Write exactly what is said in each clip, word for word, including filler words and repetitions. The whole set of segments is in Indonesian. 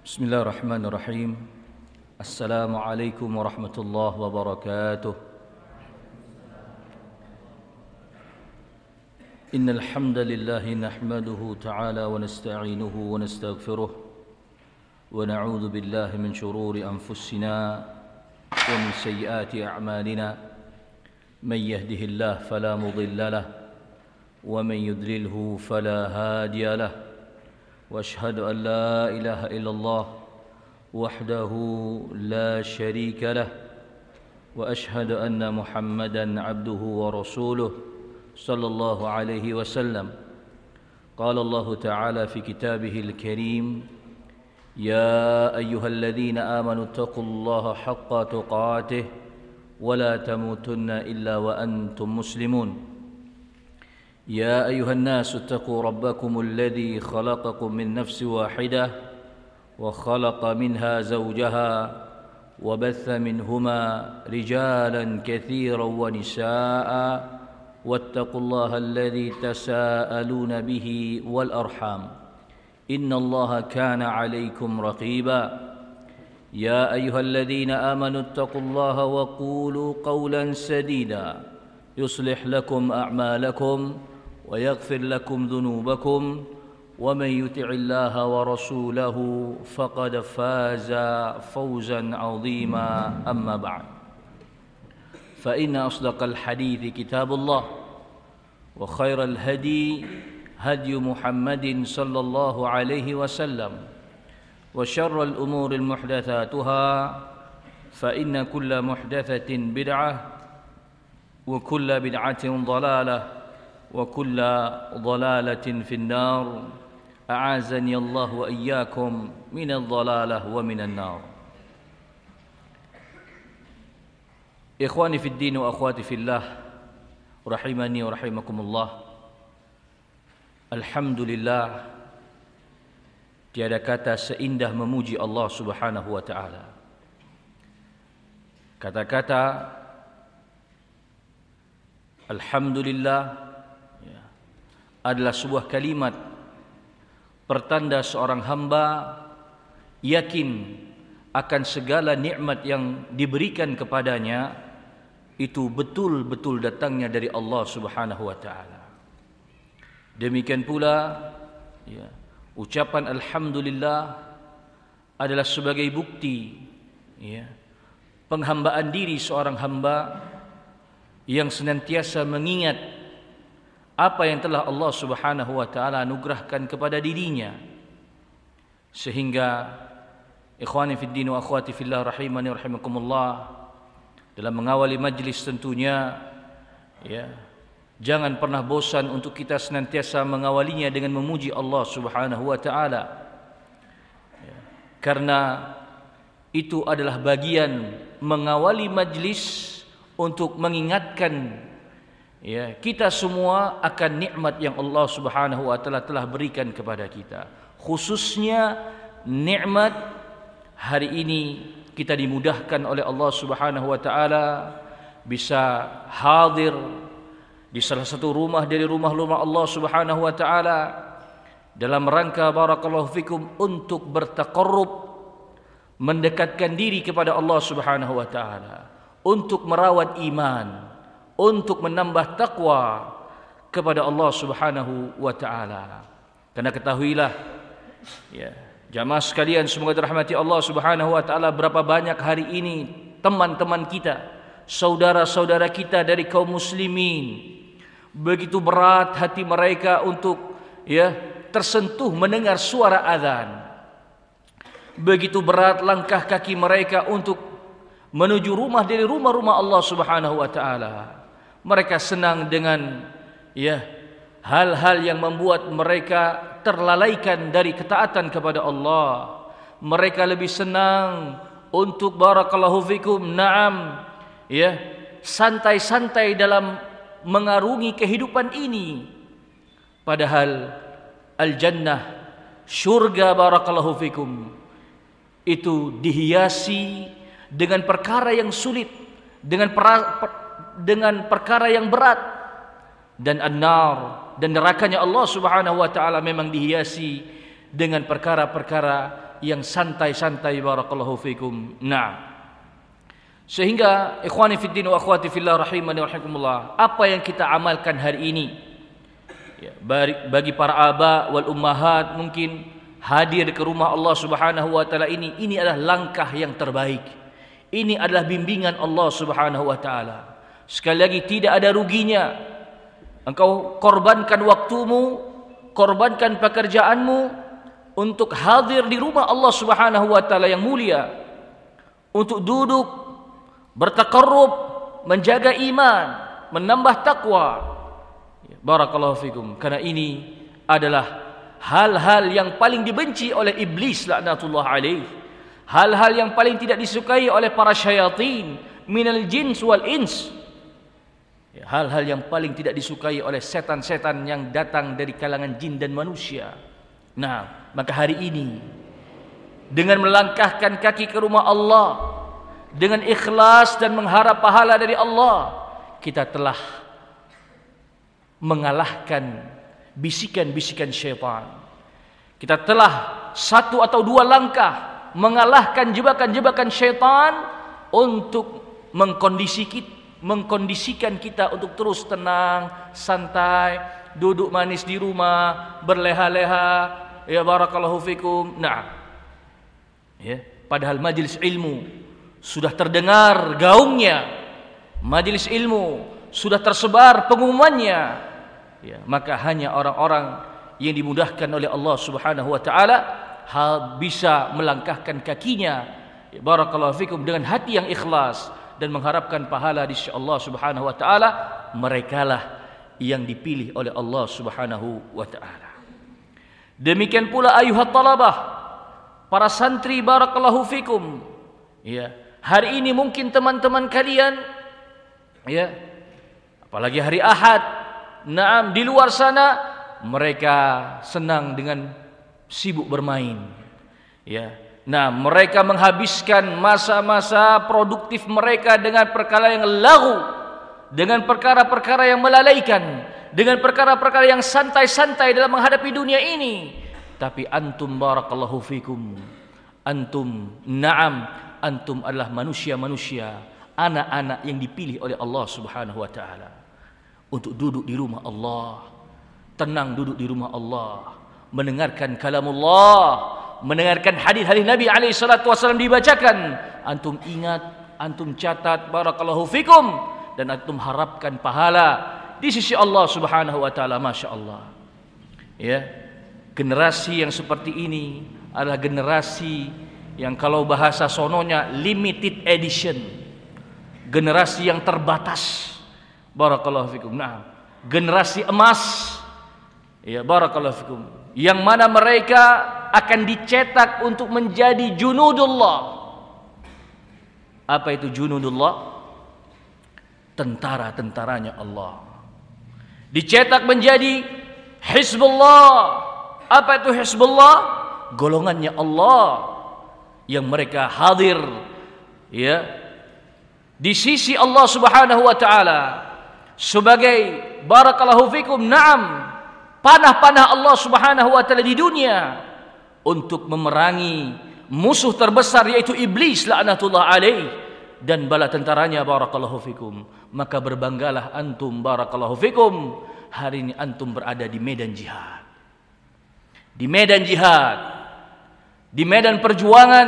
Bismillahirrahmanirrahim. Assalamualaikum warahmatullahi wabarakatuh. Innal hamdalillah nahmaduhu ta'ala wa nasta'inuhu wa nastaghfiruh wa na'udzu billahi min shururi anfusina wa min sayyiati a'malina. Man yahdihillahu fala mudilla lahu wa man yudlilhu fala hadiya lahu. واشهد ان لا اله الا الله وحده لا شريك له واشهد ان محمدا عبده ورسوله صلى الله عليه وسلم. قال الله تعالى في كتابه الكريم: يا ايها الذين امنوا اتقوا الله حق تقاته ولا تموتن الا وانتم مسلمون. يا أيها الناس اتقوا ربكم الذي خلقكم من نفس واحدة وخلق منها زوجها وبث منهما رجالا كثيرا ونساء واتقوا الله الذي تساءلون به والأرحام إن الله كان عليكم رقيبا. يا أيها الذين آمنوا اتقوا الله وقولوا قولا سديدا يصلح لكم أعمالكم ويغفر لكم ذنوبكم ومن يطع الله ورسوله فقد فاز فوزا عظيما. أما بعد، فإن أصدق الحديث كتاب الله وخير الهدي هدي محمد صلى الله عليه وسلم وشر الأمور المحدثاتها فإن كل محدثة بدعة وكل بدعة ضلالة وكل ضلالة في النار. أعاذني الله وإياكم من الضلالة ومن النار. إخواني في الدين وأخواتي في الله رحمني ورحمكم الله. Alhamdulillah, tiada kata seindah memuji Allah Subhanahu wa taala. Kata-kata Alhamdulillah adalah sebuah kalimat pertanda seorang hamba yakin akan segala nikmat yang diberikan kepadanya itu betul-betul datangnya dari Allah Subhanahu wa taala. Demikian pula ya, ucapan alhamdulillah adalah sebagai bukti ya, penghambaan diri seorang hamba yang senantiasa mengingat apa yang telah Allah Subhanahu wa taala anugerahkan kepada dirinya, sehingga ikhwani fid din wa akhwati fillah rahimani rahimakumullah, dalam mengawali majlis tentunya ya, jangan pernah bosan untuk kita senantiasa mengawalinya dengan memuji Allah Subhanahu wa taala ya, karena itu adalah bagian mengawali majlis untuk mengingatkan ya, kita semua akan nikmat yang Allah Subhanahu wa taala telah berikan kepada kita. Khususnya nikmat hari ini kita dimudahkan oleh Allah Subhanahu wa taala bisa hadir di salah satu rumah dari rumah-rumah Allah Subhanahu wa taala dalam rangka barakallahu fikum untuk bertaqarrub, mendekatkan diri kepada Allah Subhanahu wa taala, untuk merawat iman, untuk menambah takwa kepada Allah Subhanahu wa taala. Karena ketahuilah ya, jamaah sekalian semoga dirahmati Allah Subhanahu wa taala, berapa banyak hari ini teman-teman kita, saudara-saudara kita dari kaum muslimin, begitu berat hati mereka untuk ya tersentuh mendengar suara azan. Begitu berat langkah kaki mereka untuk menuju rumah dari rumah-rumah Allah Subhanahu wa taala. Mereka senang dengan ya hal-hal yang membuat mereka terlalaikan dari ketaatan kepada Allah. Mereka lebih senang untuk barakallahu fikum na'am ya santai-santai dalam mengarungi kehidupan ini, padahal al-jannah, syurga barakallahu fikum, itu dihiasi dengan perkara yang sulit, dengan per, per, dengan perkara yang berat, dan an-nar dan nerakanya Allah Subhanahu wa taala memang dihiasi dengan perkara-perkara yang santai-santai barakallahu fikum. Nah, sehingga ikhwani fid din wa akhwati fillah rahimani wa rahimakumullah, apa yang kita amalkan hari ini ya, bagi para aba wal ummahat mungkin hadir ke rumah Allah Subhanahu wa taala ini, ini adalah langkah yang terbaik. Ini adalah bimbingan Allah Subhanahu wa taala. Sekali lagi, tidak ada ruginya engkau korbankan waktumu, korbankan pekerjaanmu untuk hadir di rumah Allah Subhanahu wa taala yang mulia, untuk duduk bertaqarrub, menjaga iman, menambah takwa. Barakallahu fikum. Karena ini adalah hal-hal yang paling dibenci oleh iblis laknatullah alaih, hal-hal yang paling tidak disukai oleh para syayatin minal jins wal ins, hal-hal yang paling tidak disukai oleh setan-setan yang datang dari kalangan jin dan manusia. Nah, maka hari ini dengan melangkahkan kaki ke rumah Allah dengan ikhlas dan mengharap pahala dari Allah, kita telah mengalahkan bisikan-bisikan syaitan. Kita telah satu atau dua langkah mengalahkan jebakan-jebakan syaitan untuk mengkondisi kita, mengkondisikan kita untuk terus tenang, santai, duduk manis di rumah, berleha-leha, ya barakallahu fikum. Nah, ya, padahal majelis ilmu sudah terdengar gaungnya, majelis ilmu sudah tersebar pengumumannya, ya, maka hanya orang-orang yang dimudahkan oleh Allah Subhanahu wa taala bisa melangkahkan kakinya, ya, barakallahu fikum, dengan hati yang ikhlas dan mengharapkan pahala di sisi Allah Subhanahu wa taala. Merekalah yang dipilih oleh Allah Subhanahu wa taala. Demikian pula ayuhat talabah, para santri barakallahu fikum, ya, hari ini mungkin teman-teman kalian, ya, apalagi hari Ahad, naam, di luar sana mereka senang dengan sibuk bermain, ya. Nah, mereka menghabiskan masa-masa produktif mereka dengan perkara yang laghu, dengan perkara-perkara yang melalaikan, dengan perkara-perkara yang santai-santai dalam menghadapi dunia ini. Tapi antum barakallahu fikum, antum na'am, antum adalah manusia-manusia, anak-anak yang dipilih oleh Allah Subhanahu wa taala untuk duduk di rumah Allah, tenang duduk di rumah Allah, mendengarkan kalamullah, mendengarkan hadis-hadis Nabi alaihi salatu wasallam dibacakan. Antum ingat, antum catat barakallahu fikum, dan antum harapkan pahala di sisi Allah Subhanahu wa taala. Masyaallah. Ya, generasi yang seperti ini adalah generasi yang kalau bahasa sononya limited edition, generasi yang terbatas. Barakallahu fikum. Nah, generasi emas, ya barakallahu fikum, yang mana mereka akan dicetak untuk menjadi junudullah. Apa itu junudullah? Tentara-tentaranya Allah. Dicetak menjadi Hizbullah. Apa itu Hizbullah? Golongannya Allah yang mereka hadir, ya, di sisi Allah Subhanahu wa taala sebagai barakallahu fikum, na'am, panah-panah Allah Subhanahu wa taala di dunia untuk memerangi musuh terbesar yaitu iblis laknatullah alaih dan bala tentaranya barakallahu fikum. Maka berbanggalah antum barakallahu fikum, hari ini antum berada di medan jihad. Di medan jihad, di medan perjuangan,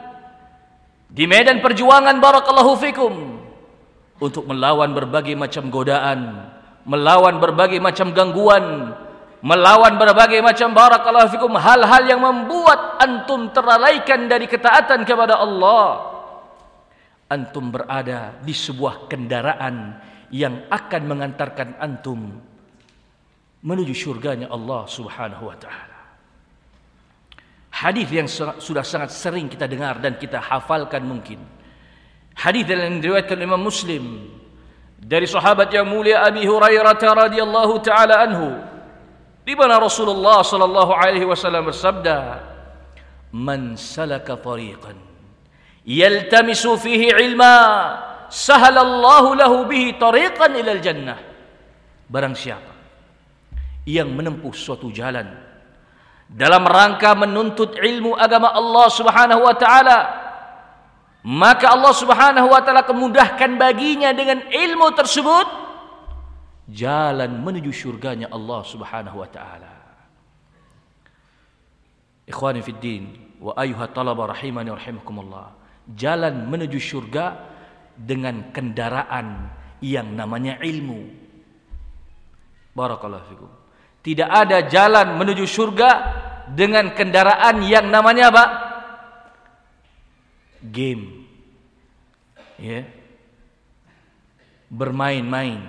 di medan perjuangan barakallahu fikum, untuk melawan berbagai macam godaan, melawan berbagai macam gangguan, melawan berbagai macam barakallahu fikum hal-hal yang membuat antum terlalaikan dari ketaatan kepada Allah. Antum berada di sebuah kendaraan yang akan mengantarkan antum menuju surganya Allah Subhanahu wa taala. Hadis yang sudah sangat sering kita dengar dan kita hafalkan mungkin. Hadis yang diriwayatkan Imam Muslim dari sahabat yang mulia Abi Hurairah radhiyallahu taala anhu, di mana Rasulullah sallallahu alaihi wasallam bersabda, "Man salaka tariqan yaltamisu fihi ilma, sahalallahu lahu bihi tariqan ilal jannah." Barang siapa yang menempuh suatu jalan dalam rangka menuntut ilmu agama Allah Subhanahu wa taala, maka Allah Subhanahu wa taala kemudahkan baginya dengan ilmu tersebut jalan menuju syurganya Allah Subhanahu wa taala. Ikhwani fid din wa ayyuhat talaba rahimani wa rahimakumullah. Jalan menuju syurga dengan kendaraan yang namanya ilmu. Barakallahu fikum. Tidak ada jalan menuju surga dengan kendaraan yang namanya apa? Game. Ya. Bermain-main.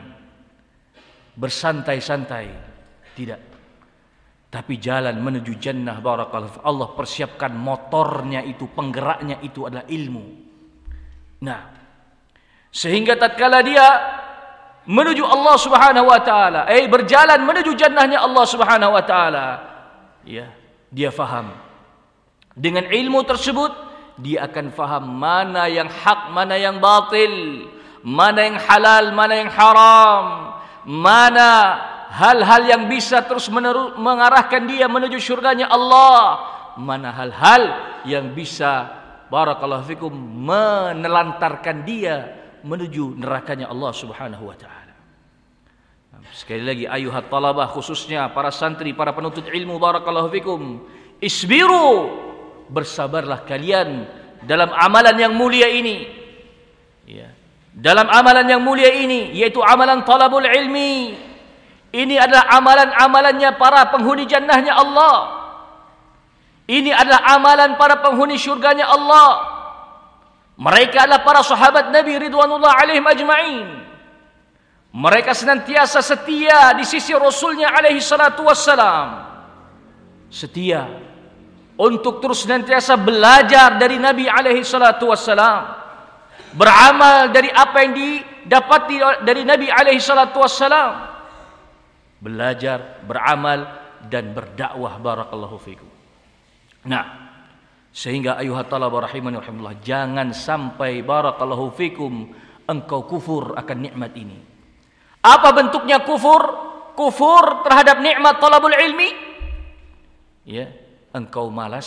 Bersantai-santai. Tidak. Tapi jalan menuju jannah, barakallahu fikum, Allah persiapkan motornya itu, penggeraknya itu adalah ilmu. Nah, sehingga tatkala dia menuju Allah Subhanahu wa taala, eh berjalan menuju jannahnya Allah Subhanahu wa taala, ya, dia faham. Dengan ilmu tersebut dia akan faham mana yang hak, mana yang batil, mana yang halal, mana yang haram, mana hal-hal yang bisa terus menerus mengarahkan dia menuju syurganya Allah, mana hal-hal yang bisa, barakallahu fikum, menelantarkan dia menuju nerakanya Allah Subhanahu wa taala. Sekali lagi ayuhat talabah, khususnya para santri, para penuntut ilmu, barakallahu fikum, isbiru, bersabarlah kalian dalam amalan yang mulia ini. Ya. Dalam amalan yang mulia ini, yaitu amalan talabul ilmi. Ini adalah amalan-amalannya para penghuni jannahnya Allah. Ini adalah amalan para penghuni syurganya Allah. Mereka adalah para sahabat Nabi ridwanullah alaihim ajma'in. Mereka senantiasa setia di sisi Rasulnya alaihi salatu wassalam. Setia untuk terus senantiasa belajar dari Nabi alaihi salatu wassalam. Beramal dari apa yang didapati dari Nabi alaihi salatu wassalam. Belajar, beramal, dan berdakwah, barakallahu fikum. Nah, sehingga ayuhat talaba rahimani rahimullah, jangan sampai, barakallahu fikum, engkau kufur akan nikmat ini. Apa bentuknya kufur? Kufur terhadap nikmat talabul ilmi? Ya, engkau malas.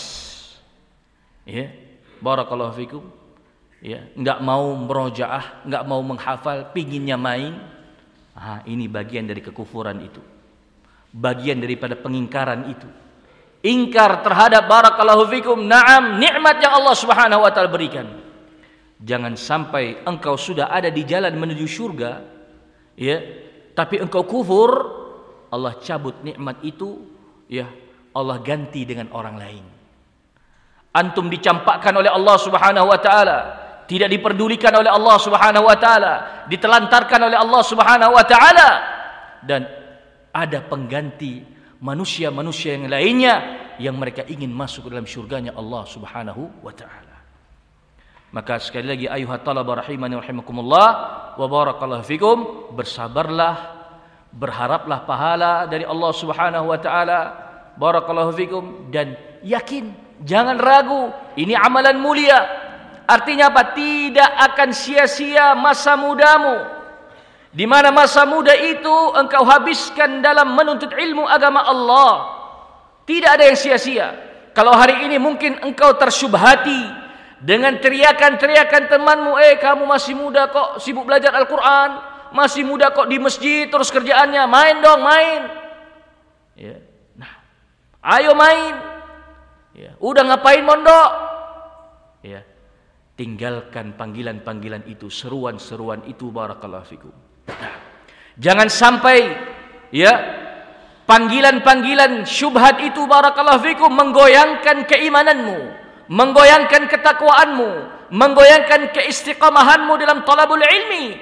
Ya, barakallahu fikum. Ya, enggak mau merojaah, enggak mau menghafal, pinginnya main. Ah, ini bagian dari kekufuran itu. Bagian daripada pengingkaran itu. Ingkar terhadap, barakallahu fikum, na'am, nikmat yang Allah Subhanahu wa taala berikan. Jangan sampai engkau sudah ada di jalan menuju surga, ya, tapi engkau kufur, Allah cabut nikmat itu, ya, Allah ganti dengan orang lain. Antum dicampakkan oleh Allah Subhanahu wa taala, tidak diperdulikan oleh Allah Subhanahu wa taala, ditelantarkan oleh Allah Subhanahu wa taala, dan ada pengganti manusia-manusia yang lainnya yang mereka ingin masuk ke dalam syurganya Allah Subhanahu wa taala. Maka sekali lagi ayuhat talaba rahimani rahimakumullah wa barakallahu fikum, bersabarlah, berharaplah pahala dari Allah Subhanahu wa taala, barakallahu fikum, dan yakin, jangan ragu, ini amalan mulia. Artinya apa? Tidak akan sia-sia masa mudamu, di mana masa muda itu engkau habiskan dalam menuntut ilmu agama Allah. Tidak ada yang sia-sia. Kalau hari ini mungkin engkau tersyubhati dengan teriakan-teriakan temanmu, eh kamu masih muda kok sibuk belajar Al-Quran, masih muda kok di masjid terus kerjaannya, main dong, main. Ya. Nah, ayo main. Ya. Udah ngapain mondok? Ya. Tinggalkan panggilan-panggilan itu, seruan-seruan itu, barakallahu fikum. Nah, jangan sampai, ya, panggilan-panggilan syubhat itu, barakallahu fikum, menggoyangkan keimananmu, menggoyangkan ketakwaanmu, menggoyangkan keistiqamahanmu dalam talabul ilmi.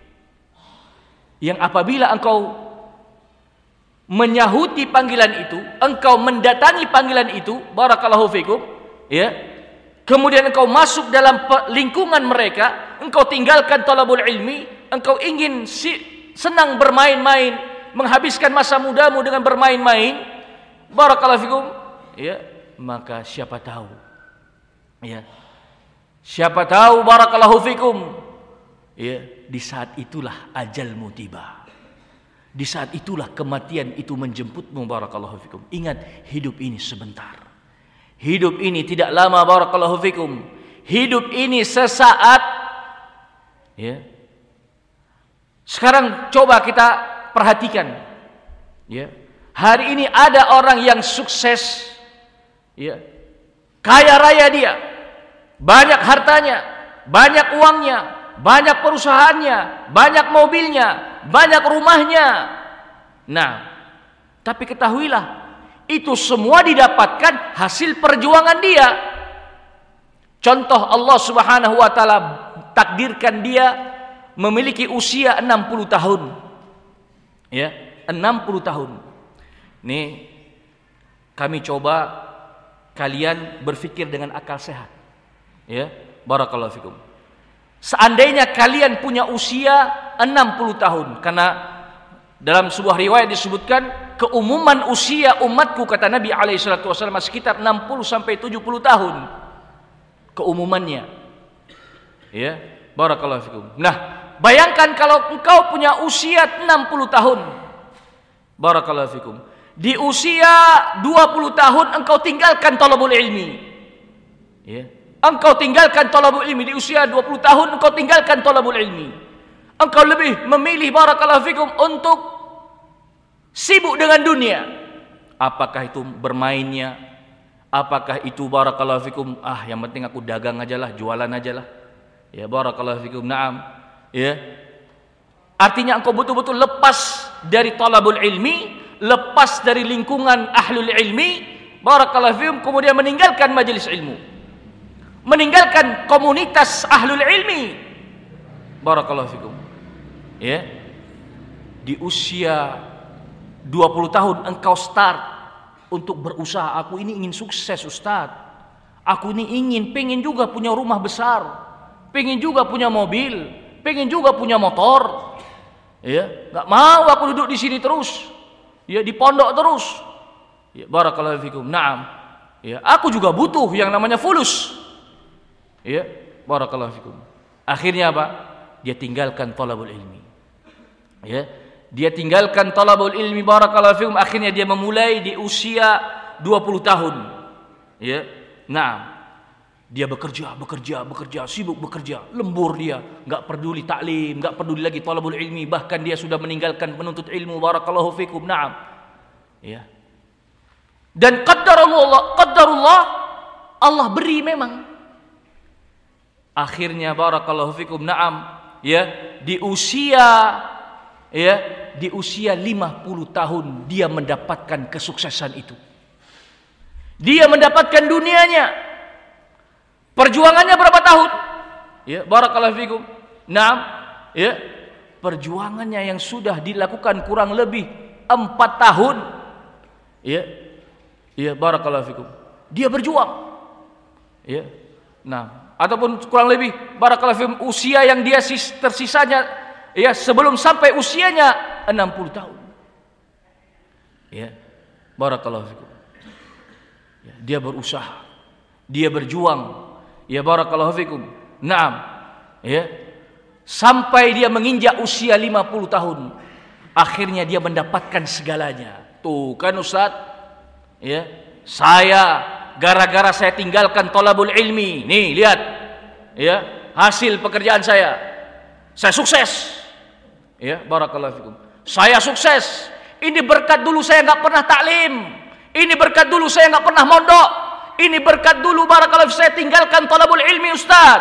Yang apabila engkau menyahuti panggilan itu, engkau mendatangi panggilan itu, barakallahu fikum, ya, kemudian engkau masuk dalam lingkungan mereka, engkau tinggalkan talabul ilmi, engkau ingin si, senang bermain-main, menghabiskan masa mudamu dengan bermain-main, barakallahu fikum, ya, maka siapa tahu, ya, siapa tahu, barakallahu fikum, ya, di saat itulah ajalmu tiba. Di saat itulah kematian itu menjemputmu. Barakallahu fikum. Ingat, hidup ini sebentar. Hidup ini tidak lama. Barakallahu fikum. Hidup ini sesaat. Ya. Sekarang coba kita perhatikan. Ya. Hari ini ada orang yang sukses. Ya. Kaya raya dia. Banyak hartanya, banyak uangnya, banyak perusahaannya, banyak mobilnya, banyak rumahnya. Nah, tapi ketahuilah, itu semua didapatkan hasil perjuangan dia. Contoh, Allah Subhanahu wa taala takdirkan dia memiliki usia enam puluh tahun. Ya, enam puluh tahun. Nih, kami coba kalian berpikir dengan akal sehat. Ya, barakallahu fikum. Seandainya kalian punya usia enam puluh tahun, karena dalam sebuah riwayat disebutkan keumuman usia umatku, kata Nabi alaihi salatu wasallam, sekitar enam puluh sampai tujuh puluh tahun keumumannya. Ya, barakallahu fikum. Nah, bayangkan kalau engkau punya usia enam puluh tahun. Barakallahu fikum. Di usia dua puluh tahun engkau tinggalkan thalabul ilmi. Ya. Engkau tinggalkan thalabul ilmi di usia dua puluh tahun, engkau tinggalkan thalabul ilmi. Engkau lebih memilih barakallahu fikum untuk sibuk dengan dunia. Apakah itu bermainnya? Apakah itu barakallahu fikum, ah yang penting aku dagang aja lah, jualan aja lah. Ya barakallahu fikum, na'am. Ya. Artinya engkau betul-betul lepas dari thalabul ilmi, lepas dari lingkungan ahlul ilmi, barakallahu fikum, kemudian meninggalkan majelis ilmu. Meninggalkan komunitas ahlul ilmi. Barakallahu fikum. Ya. Di usia dua puluh tahun engkau start untuk berusaha. Aku ini ingin sukses, Ustaz. Aku ini ingin, pengen juga punya rumah besar, pengen juga punya mobil, pengen juga punya motor. Ya, enggak mau aku duduk di sini terus. Ya, di pondok terus. Ya, barakallahu fikum. Naam. Ya, aku juga butuh yang namanya fulus. Ya, barakallahu fikum. Akhirnya apa? Dia tinggalkan thalabul ilmi. Ya, dia tinggalkan thalabul ilmi, barakallahu fikum. Akhirnya dia memulai di usia dua puluh tahun. Ya. Nah, dia bekerja, bekerja, bekerja, sibuk bekerja, lembur dia, enggak peduli taklim, enggak peduli lagi thalabul ilmi, bahkan dia sudah meninggalkan penuntut ilmu, barakallahu fikum. Naam. Ya. Dan qaddarullah, qaddarullah, Allah beri memang. Akhirnya barakallahu fikum, na'am, ya, di usia ya, di usia lima puluh tahun dia mendapatkan kesuksesan itu. Dia mendapatkan dunianya. Perjuangannya berapa tahun? Ya, barakallahu fikum. Na'am, ya. Perjuangannya yang sudah dilakukan kurang lebih empat tahun. Ya. Ya, barakallahu fikum. Dia berjuang. Ya. Nah, ataupun kurang lebih barakallahu fikum usia yang dia tersisanya ya sebelum sampai usianya enam puluh tahun. Ya. Barakallahu fikum. Ya, dia berusaha, dia berjuang. Ya barakallahu fikum. Naam. Ya. Sampai dia menginjak usia lima puluh tahun. Akhirnya dia mendapatkan segalanya. Tuh kan Ustaz. Ya. Saya gara-gara saya tinggalkan thalabul ilmi. Nih, lihat. Ya, hasil pekerjaan saya. Saya sukses. Ya, barakallahu fikum. Saya sukses. Ini berkat dulu saya enggak pernah taklim. Ini berkat dulu saya enggak pernah mondok. Ini berkat dulu barakallahu fikum saya tinggalkan thalabul ilmi, Ustaz.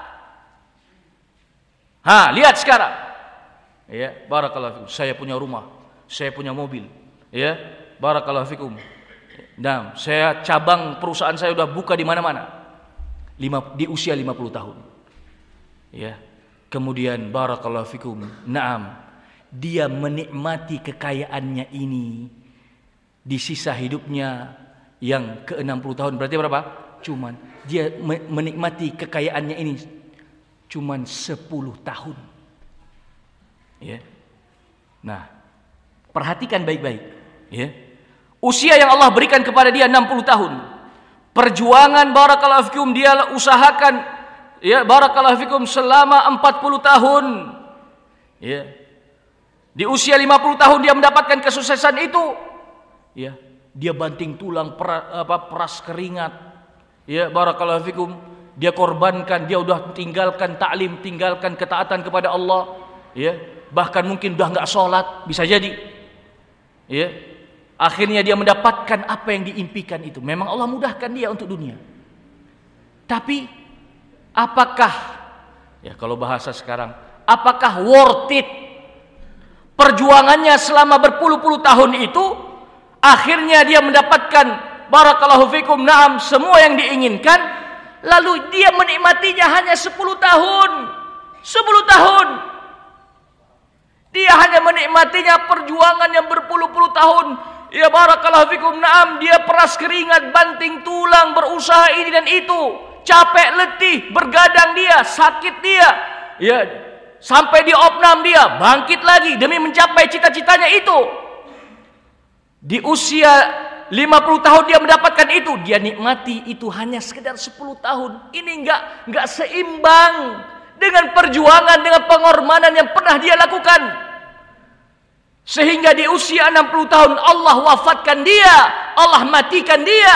Ha, lihat sekarang. Ya, barakallahu fikum. Saya punya rumah, saya punya mobil. Ya, barakallahu fikum. Nah, saya cabang perusahaan saya sudah buka di mana-mana. Lima, di usia lima puluh tahun. Ya. Kemudian barakallahu fikum. Naam. Dia menikmati kekayaannya ini di sisa hidupnya yang ke enam puluh tahun. Berarti berapa? Cuman dia menikmati kekayaannya ini cuman sepuluh tahun. Ya. Nah, perhatikan baik-baik, ya. Usia yang Allah berikan kepada dia enam puluh tahun. Perjuangan barakallahu fikum dia usahakan ya barakallahu fikum selama empat puluh tahun. Ya. Di usia lima puluh tahun dia mendapatkan kesuksesan itu, ya, dia banting tulang, per, apa, peras keringat, ya, barakallahu fikum, dia korbankan, dia udah tinggalkan taklim, tinggalkan ketaatan kepada Allah, ya, bahkan mungkin udah nggak sholat, bisa jadi, ya, akhirnya dia mendapatkan apa yang diimpikan itu. Memang Allah mudahkan dia untuk dunia, tapi apakah, ya, kalau bahasa sekarang, apakah worth it? Perjuangannya selama berpuluh-puluh tahun itu, akhirnya dia mendapatkan barakallahu fikum, na'am, semua yang diinginkan, lalu dia menikmatinya hanya sepuluh tahun. sepuluh tahun. Dia hanya menikmatinya perjuangan yang berpuluh-puluh tahun. Ya barakallahu fikum, na'am, dia peras keringat, banting tulang, berusaha ini dan itu, capek, letih, bergadang dia, sakit dia, ya, sampai di opnam dia, bangkit lagi demi mencapai cita-citanya itu. Di usia lima puluh tahun dia mendapatkan itu, dia nikmati itu hanya sekedar sepuluh tahun. Ini enggak enggak seimbang dengan perjuangan, dengan pengorbanan yang pernah dia lakukan. Sehingga di usia enam puluh tahun Allah wafatkan dia, Allah matikan dia.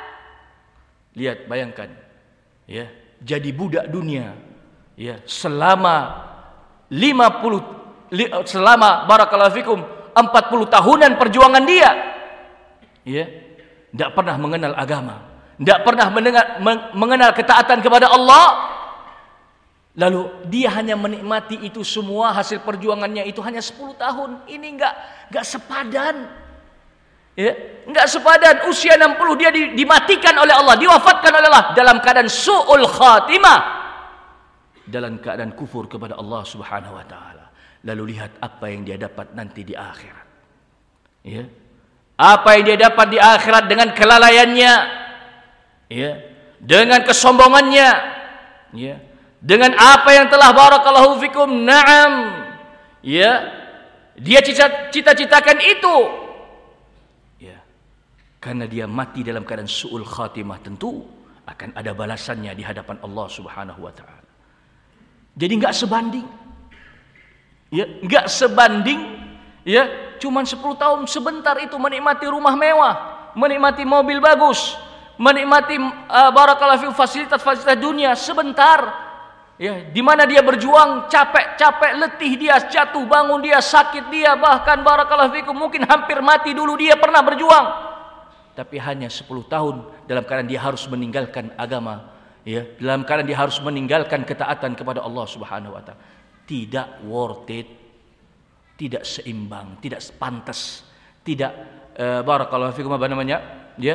Lihat, bayangkan, ya, jadi budak dunia, ya, selama lima puluh selama barakallahu fikum empat puluh tahunan perjuangan dia, ya, tidak pernah mengenal agama, tidak pernah mendengar, mengenal ketaatan kepada Allah, lalu dia hanya menikmati itu semua, hasil perjuangannya itu hanya sepuluh tahun. Ini enggak enggak sepadan, ya, enggak sepadan. Usia enam puluh dia dimatikan oleh Allah, diwafatkan oleh Allah dalam keadaan su'ul khatimah, dalam keadaan kufur kepada Allah Subhanahu wa taala. Lalu lihat apa yang dia dapat nanti di akhirat. Ya. Apa yang dia dapat di akhirat dengan kelalaiannya, ya, dengan kesombongannya, ya, dengan apa yang telah barakallahu fikum, na'am, ya, dia cita-citakan itu, ya, karena dia mati dalam keadaan su'ul khatimah, tentu akan ada balasannya di hadapan Allah Subhanahu wa taala. Jadi enggak sebanding, ya, enggak sebanding, ya, cuman sepuluh tahun sebentar itu menikmati rumah mewah, menikmati mobil bagus, menikmati uh, barakallahu fikum fasilitas-fasilitas dunia sebentar, ya, di mana dia berjuang, capek-capek, letih dia, jatuh bangun dia, sakit dia, bahkan barakallahu fikum mungkin hampir mati dulu dia pernah berjuang, tapi hanya sepuluh tahun dalam keadaan dia harus meninggalkan agama, ya, dalam keadaan dia harus meninggalkan ketaatan kepada Allah Subhanahu wa taala. Tidak worth it, tidak seimbang, tidak pantas, tidak uh, barakallahu fikum, apa namanya, ya,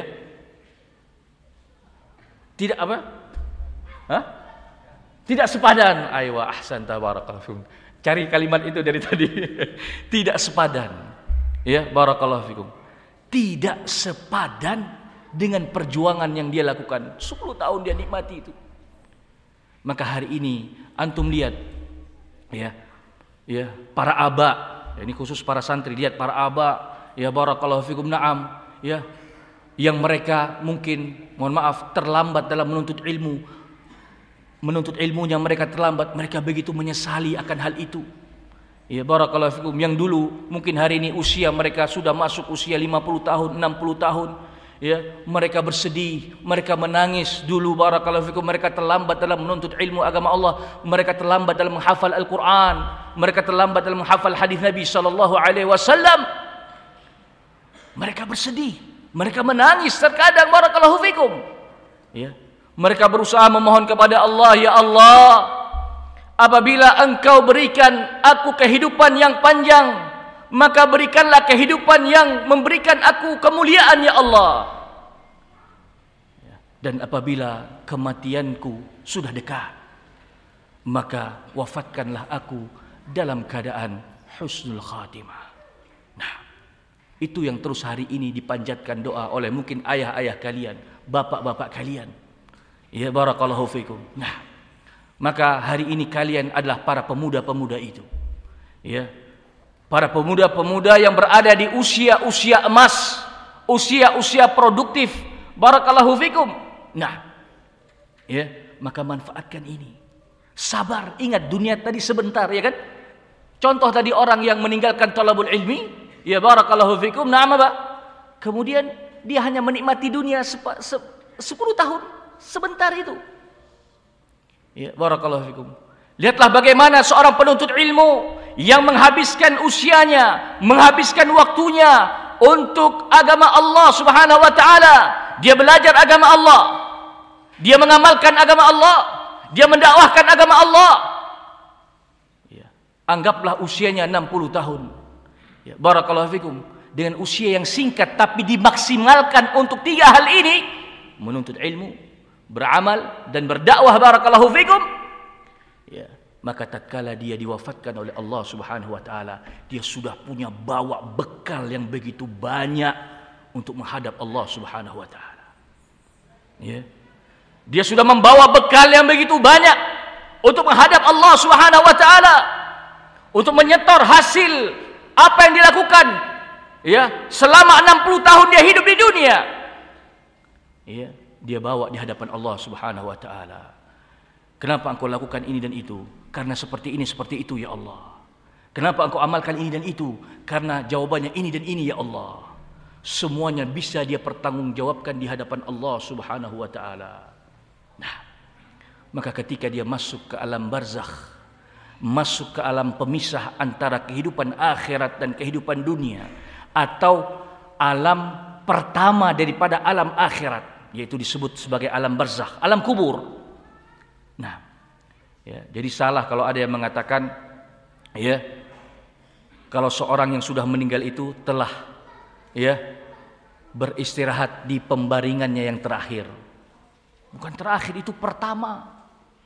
tidak apa, hah? Tidak sepadan. Aywa ahsan, tabarakallahu fikum. Cari kalimat itu dari tadi. Tidak sepadan, ya, barakallahu fikum. Tidak sepadan dengan perjuangan yang dia lakukan. sepuluh tahun dia nikmati itu. Maka hari ini antum lihat, ya, ya, para aba, ya, ini khusus para santri, lihat para aba, ya, barakallahu fikum, na'am, ya, yang mereka mungkin, mohon maaf, terlambat dalam menuntut ilmu, menuntut ilmunya mereka terlambat, mereka begitu menyesali akan hal itu, ya, barakallahu fikum, yang dulu mungkin hari ini usia mereka sudah masuk usia lima puluh tahun, enam puluh tahun, ya, mereka bersedih, mereka menangis dulu, barakallahu fikum, mereka terlambat dalam menuntut ilmu agama Allah, mereka terlambat dalam menghafal Al-Quran, mereka terlambat dalam menghafal hadis Nabi sallallahu alaihi wasallam. Mereka bersedih, mereka menangis terkadang, barakallahu fikum, ya, mereka berusaha memohon kepada Allah, ya Allah, apabila Engkau berikan aku kehidupan yang panjang, maka berikanlah kehidupan yang memberikan aku kemuliaan, ya Allah. Dan apabila kematianku sudah dekat, maka wafatkanlah aku dalam keadaan husnul khatimah. Nah, itu yang terus hari ini dipanjatkan doa oleh mungkin ayah-ayah kalian, bapak-bapak kalian, ya, barakallahu fikum. Nah, maka hari ini kalian adalah para pemuda-pemuda itu, ya, para pemuda-pemuda yang berada di usia-usia emas, usia-usia produktif, barakallahu fikum. Nah, ya, maka manfaatkan ini. Sabar, ingat dunia tadi sebentar, ya kan? contoh tadi orang yang meninggalkan talabul ilmi, ya barakallahu fikum, na'am apa? Kemudian dia hanya menikmati dunia sepa, se, sepuluh tahun, sebentar itu. Ya barakallahu fikum. Lihatlah bagaimana seorang penuntut ilmu yang menghabiskan usianya, menghabiskan waktunya untuk agama Allah Subhanahu wa taala. Dia belajar agama Allah. Dia mengamalkan agama Allah. Dia mendakwahkan agama Allah. Ya. Anggaplah usianya enam puluh tahun. Ya, barakallahu fikum. Dengan usia yang singkat tapi dimaksimalkan untuk tiga hal ini, menuntut ilmu, beramal dan berdakwah, barakallahu fikum. Ya, maka tatkala dia diwafatkan oleh Allah Subhanahu wa taala, dia sudah punya bawa bekal yang begitu banyak untuk menghadap Allah Subhanahu wa taala. Ya. Dia sudah membawa bekal yang begitu banyak untuk menghadap Allah Subhanahu wa taala, untuk menyetor hasil apa yang dilakukan ya selama enam puluh tahun dia hidup di dunia. Ya, dia bawa di hadapan Allah Subhanahu wa taala. Kenapa engkau lakukan ini dan itu? Karena seperti ini, seperti itu ya Allah. Kenapa engkau amalkan ini dan itu? Karena jawabannya ini dan ini ya Allah. Semuanya bisa dia pertanggungjawabkan di hadapan Allah Subhanahu wa taala. Nah, maka ketika dia masuk ke alam barzakh, masuk ke alam pemisah antara kehidupan akhirat dan kehidupan dunia, atau alam pertama daripada alam akhirat, yaitu disebut sebagai alam barzakh, alam kubur. Nah, ya, jadi salah kalau ada yang mengatakan, ya, kalau seorang yang sudah meninggal itu telah, ya, beristirahat di pembaringannya yang terakhir. Bukan terakhir, itu pertama.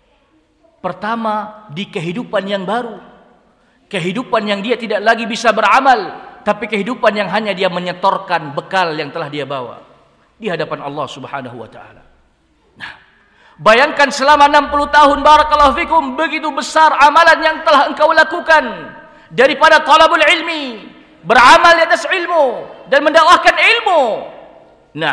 Pertama di kehidupan yang baru, kehidupan yang dia tidak lagi bisa beramal, tapi kehidupan yang hanya dia menyetorkan bekal yang telah dia bawa di hadapan Allah Subhanahu wa taala. Nah, bayangkan selama enam puluh tahun, barakallahu fikum, begitu besar amalan yang telah engkau lakukan, daripada talabul ilmi, beramal di atas ilmu dan mendakwahkan ilmu. Nah,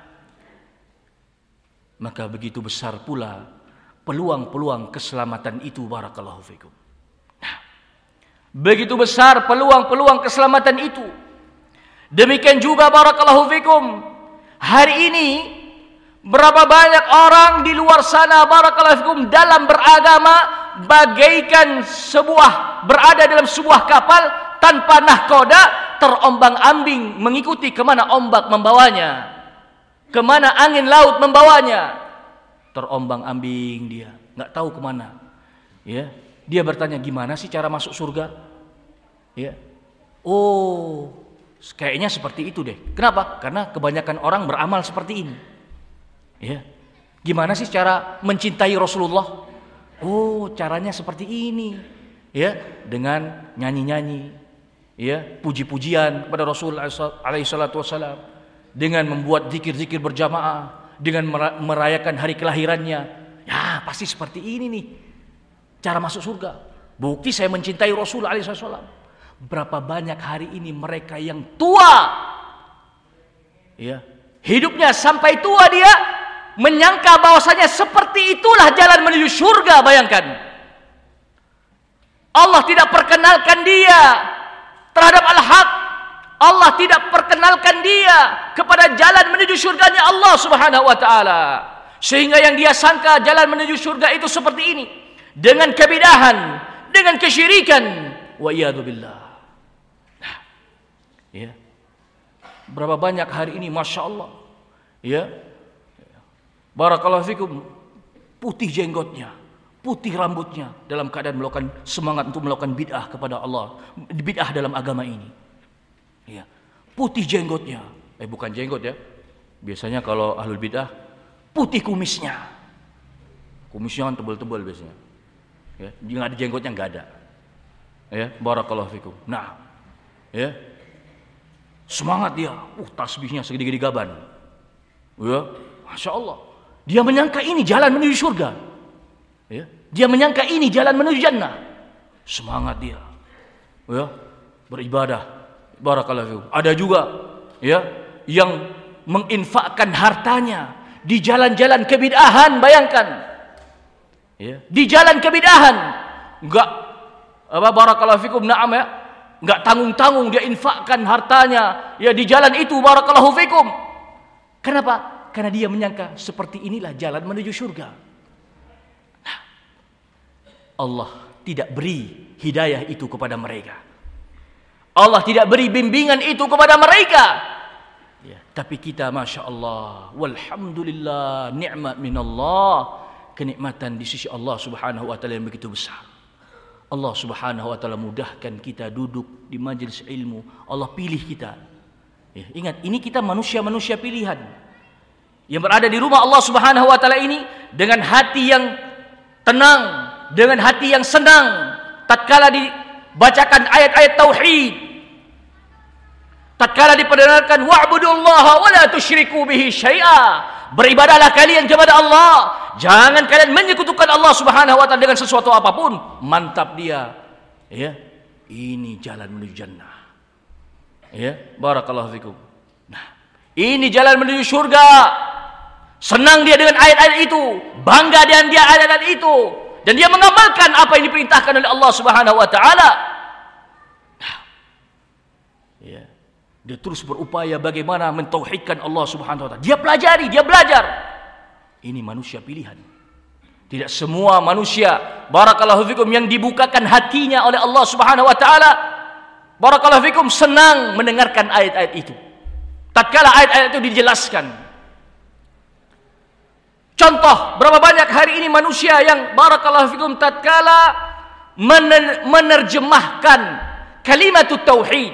maka begitu besar pula peluang-peluang keselamatan itu, barakallahu fikum. Nah, begitu besar peluang-peluang keselamatan itu. Demikian juga, barakallahu fikum, hari ini berapa banyak orang di luar sana, barakallahu fikum, dalam beragama bagaikan sebuah berada dalam sebuah kapal tanpa nahkoda, terombang-ambing mengikuti kemana ombak membawanya, kemana angin laut membawanya. Terombang-ambing dia, nggak tahu kemana. Ya, dia bertanya, gimana sih cara masuk surga? Ya, oh, kayaknya seperti itu deh. Kenapa? Karena kebanyakan orang beramal seperti ini. Ya, gimana sih cara mencintai Rasulullah? Oh, caranya seperti ini. Ya, dengan nyanyi-nyanyi, ya, puji-pujian kepada Rasul alaihi salatu wasallam, dengan membuat zikir-zikir berjamaah, dengan merayakan hari kelahirannya. Ya, pasti seperti ini nih cara masuk surga. Bukti saya mencintai Rasul alaihi wasallam. Berapa banyak hari ini mereka yang tua, ya, hidupnya sampai tua dia menyangka bahwasanya seperti itulah jalan menuju surga. Bayangkan, Allah tidak perkenalkan dia terhadap al-haq. Allah tidak perkenalkan dia kepada jalan menuju surganya Allah Subhanahu wa taala. Sehingga yang dia sangka jalan menuju surga itu seperti ini, dengan kebidahan, dengan kesyirikan, wa iyadu billah. Nah, ya. Berapa banyak hari ini, masya Allah, ya, barakallahu fikum, putih jenggotnya, putih rambutnya, dalam keadaan melakukan semangat untuk melakukan bid'ah kepada Allah, bid'ah dalam agama ini. Ya, putih jenggotnya, eh bukan jenggot ya. Biasanya kalau ahlul bid'ah putih kumisnya, kumisnya kan tebal-tebal biasanya. Ya, nggak ada jenggotnya, nggak ada. Ya, barakallahu fikum. Nah, ya, semangat dia, uh tasbihnya segede-gede gaban. Ya, masya Allah. Dia menyangka ini jalan menuju surga. Ya, dia menyangka ini jalan menuju jannah. Semangat dia, ya, beribadah. Barakallahu fikum. Ada juga, ya, yang menginfakkan hartanya di jalan-jalan kebid'ahan. Bayangkan, ya, di jalan kebid'ahan, enggak apa barakallahu fikum, na'am ya, enggak tanggung-tanggung dia infakkan hartanya ya di jalan itu, barakallahu fikum. Kenapa? Karena dia menyangka seperti inilah jalan menuju surga. Nah, Allah tidak beri hidayah itu kepada mereka. Allah tidak beri bimbingan itu kepada mereka. Ya, tapi kita masya Allah, walhamdulillah, nikmat minallah, kenikmatan di sisi Allah Subhanahu wa taala yang begitu besar. Allah Subhanahu wa taala mudahkan kita duduk di majelis ilmu. Allah pilih kita. Ya, ingat, ini kita manusia-manusia pilihan yang berada di rumah Allah Subhanahu wa taala ini dengan hati yang tenang, dengan hati yang senang tatkala dibacakan ayat-ayat tauhid, tatkala diperdengarkan wa'budullaha wa la tusyriku bihi syai'a, beribadahlah kalian kepada Allah, jangan kalian menyekutukan Allah Subhanahu wa taala dengan sesuatu apapun. Mantap dia. Ya, ini jalan menuju jannah. Ya, barakallahu fikum. Nah, ini jalan menuju surga. Senang dia dengan ayat-ayat itu, bangga dengan dia ayat-ayat itu, dan dia mengamalkan apa yang diperintahkan oleh Allah Subhanahu wa taala. Nah, ya, dia terus berupaya bagaimana mentauhidkan Allah Subhanahu wa taala. Dia pelajari, dia belajar. Ini manusia pilihan. Tidak semua manusia, barakallahu fikum, yang dibukakan hatinya oleh Allah Subhanahu wa taala, barakallahu fikum, senang mendengarkan ayat-ayat itu. Tatkala ayat-ayat itu dijelaskan. Contoh, berapa banyak hari ini manusia yang barakallahu fikum tatkala mener- menerjemahkan kalimat tauhid.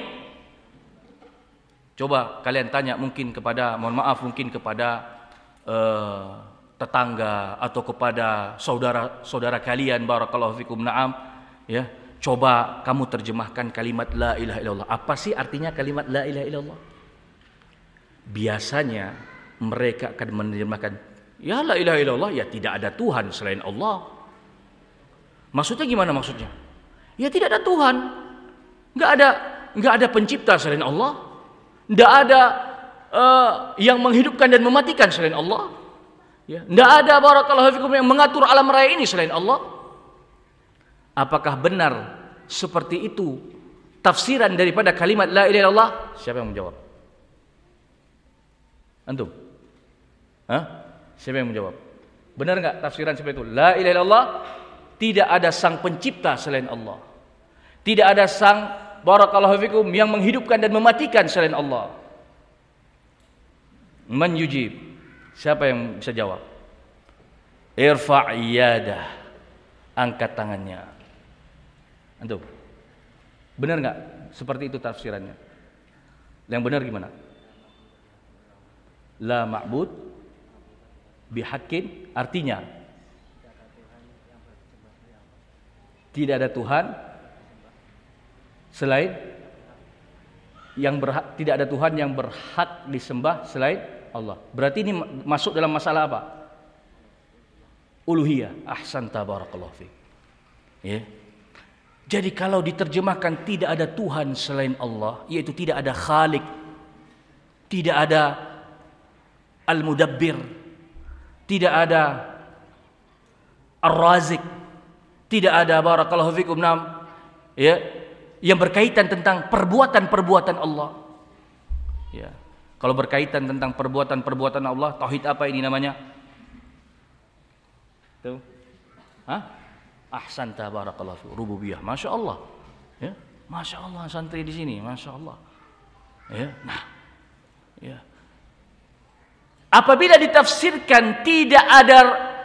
Coba kalian tanya mungkin kepada, mohon maaf, mungkin kepada uh, tetangga atau kepada saudara-saudara kalian, barakallahu fikum, na'am, ya. Coba kamu terjemahkan kalimat la ilaha illallah. Apa sih artinya kalimat la ilaha illallah? Biasanya mereka akan menerjemahkan, ya la ilaha illallah, ya tidak ada Tuhan selain Allah. Maksudnya gimana maksudnya? Ya tidak ada Tuhan, nggak ada nggak ada pencipta selain Allah, nggak ada uh, yang menghidupkan dan mematikan selain Allah, ya, nggak ada barakallahu fikum yang mengatur alam raya ini selain Allah. Apakah benar seperti itu tafsiran daripada kalimat la ilaha illallah? Siapa yang menjawab? Antum? Hah? Siapa yang menjawab? Benar enggak tafsiran seperti itu? La ilaha illallah, tidak ada sang pencipta selain Allah. Tidak ada sang barakallahu fikum yang menghidupkan dan mematikan selain Allah. Man yujib? Siapa yang bisa jawab? Irfa' yadah. Angkat tangannya. Antum? Benar enggak seperti itu tafsirannya? Yang benar gimana? La ma'bud bihaqqin, artinya tidak ada Tuhan selain yang berhak, tidak ada Tuhan yang berhak disembah selain Allah. Berarti ini masuk dalam masalah apa? Uluhiyah. Ahsanta barakallahu fiik. Ya. Jadi kalau diterjemahkan tidak ada Tuhan selain Allah, yaitu tidak ada Khalik, tidak ada Al-Mudabbir, tidak ada Ar-Razik, tidak ada barakallahu fikum, nam, ya, yang berkaitan tentang perbuatan-perbuatan Allah. Ya. Kalau berkaitan tentang perbuatan-perbuatan Allah, tauhid apa ini namanya? Tuh. Hah? Ahsanta barakallahu fikum, rububiyah. Masya Allah. Ya. Masya Allah santri di sini, masya Allah. Ya. Nah, ya. Apabila ditafsirkan tidak ada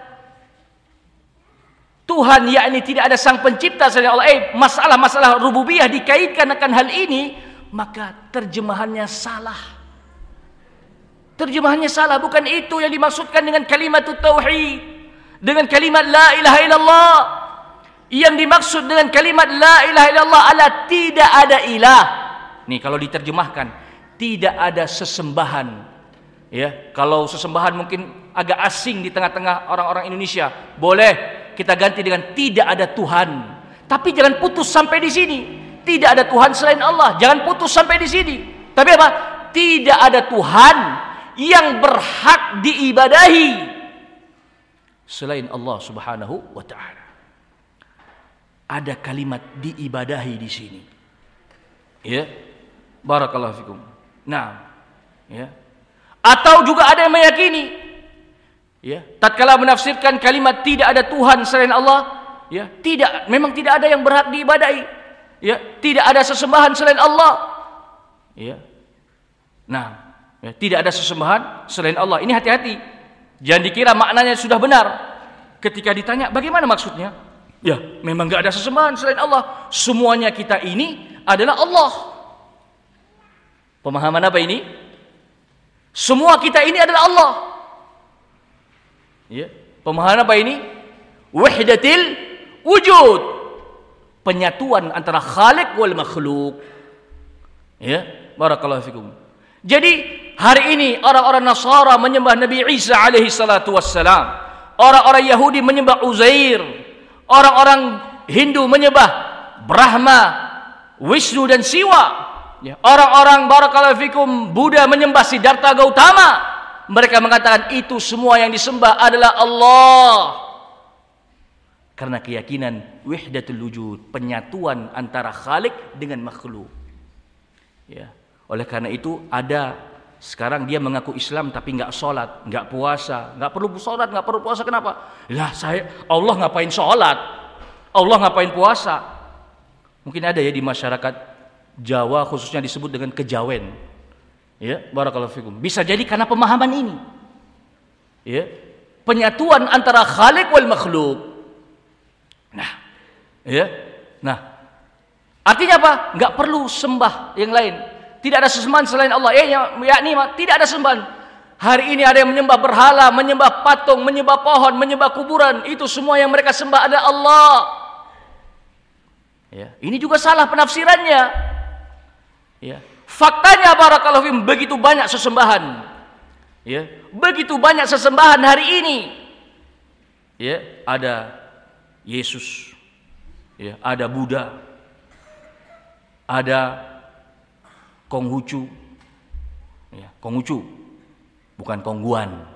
Tuhan, yakni tidak ada sang pencipta selain Allah, eh, masalah-masalah rububiyah dikaitkan akan hal ini, maka terjemahannya salah. Terjemahannya salah, bukan itu yang dimaksudkan dengan kalimat tauhid, dengan kalimat la ilaha illallah. Yang dimaksud dengan kalimat la ilaha illallah adalah tidak ada ilah. Nih kalau diterjemahkan, tidak ada sesembahan. Ya, kalau sesembahan mungkin agak asing di tengah-tengah orang-orang Indonesia, boleh kita ganti dengan tidak ada Tuhan. Tapi jangan putus sampai di sini. Tidak ada Tuhan selain Allah. Jangan putus sampai di sini. Tapi apa? Tidak ada Tuhan yang berhak diibadahi selain Allah Subhanahu wa taala. ada kalimat diibadahi di sini. Ya, barakallahu fikum. Nah, ya. Atau juga ada yang meyakini, ya, tatkala menafsirkan kalimat tidak ada Tuhan selain Allah, ya, tidak, memang tidak ada yang berhak diibadahi, ya, tidak ada sesembahan selain Allah, ya. Nah, ya, tidak ada sesembahan selain Allah. Ini hati-hati, jangan dikira maknanya sudah benar. Ketika ditanya bagaimana maksudnya, ya, memang nggak ada sesembahan selain Allah. Semuanya kita ini adalah Allah. Pemahaman apa ini? Semua kita ini adalah Allah. Ya, pemahaman apa ini? Wahdatil wujud, penyatuan antara Khaliq wal makhluk. Ya, barakallahu fikum. Jadi hari ini orang-orang Nasara menyembah Nabi Isa alaihi salatu wassalam, orang-orang Yahudi menyembah Uzair, orang-orang Hindu menyembah Brahma, Wisnu dan Siwa. Ya, orang-orang barakallahu fikum Buddha menyembah Siddhartha Gautama. Mereka mengatakan itu semua yang disembah adalah Allah. Karena keyakinan wahdatul wujud, penyatuan antara Khalik dengan makhluk. Ya, oleh karena itu ada sekarang dia mengaku Islam tapi nggak sholat, nggak puasa, nggak perlu sholat, nggak perlu puasa. Kenapa? Lah saya Allah ngapain sholat, Allah ngapain puasa? Mungkin ada ya di masyarakat Jawa khususnya disebut dengan kejawen. Ya, barakallahu fikum. Bisa jadi karena pemahaman ini. Ya, penyatuan antara Khalik wal makhluk. Nah, ya. Nah, artinya apa? Enggak perlu sembah yang lain. Tidak ada sesembahan selain Allah. Eh, yakni tidak ada sembahan. Hari ini ada yang menyembah berhala, menyembah patung, menyembah pohon, menyembah kuburan. Itu semua yang mereka sembah adalah Allah. Ya, ini juga salah penafsirannya. Ya, faktanya barakallahu fikum begitu banyak sesembahan. Ya, begitu banyak sesembahan hari ini. Ya, ada Yesus. Ya, ada Buddha. Ada Konghucu. Ya, Konghucu bukan Kongguan.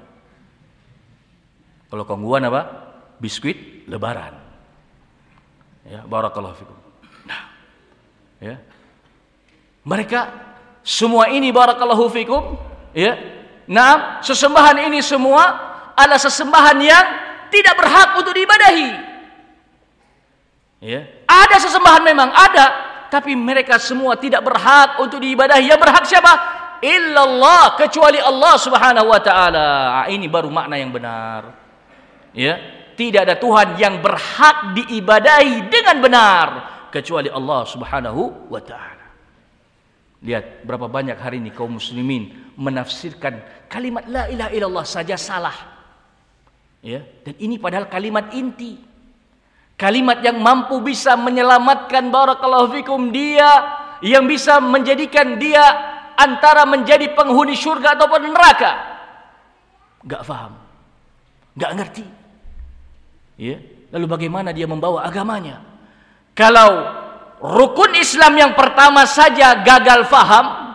Kalau Kongguan apa? Biskuit lebaran. Ya, barakallahu fikum. Nah, ya. Mereka semua ini barakallahu fikum, ya. Nah, sesembahan ini semua adalah sesembahan yang tidak berhak untuk diibadahi. Ya. Ada sesembahan memang ada, tapi mereka semua tidak berhak untuk diibadahi. Yang berhak siapa? Illallah, kecuali Allah Subhanahu wa taala. Ini baru makna yang benar. Ya, tidak ada Tuhan yang berhak diibadahi dengan benar kecuali Allah Subhanahu wa taala. Lihat berapa banyak hari ini kaum muslimin menafsirkan kalimat la ilaha illallah saja salah. Ya, dan ini padahal kalimat inti. Kalimat yang mampu bisa menyelamatkan barakallahu fikum dia, yang bisa menjadikan dia antara menjadi penghuni surga ataupun neraka. Enggak paham. Enggak ngerti. Ya, lalu bagaimana dia membawa agamanya? Kalau rukun Islam yang pertama saja gagal faham,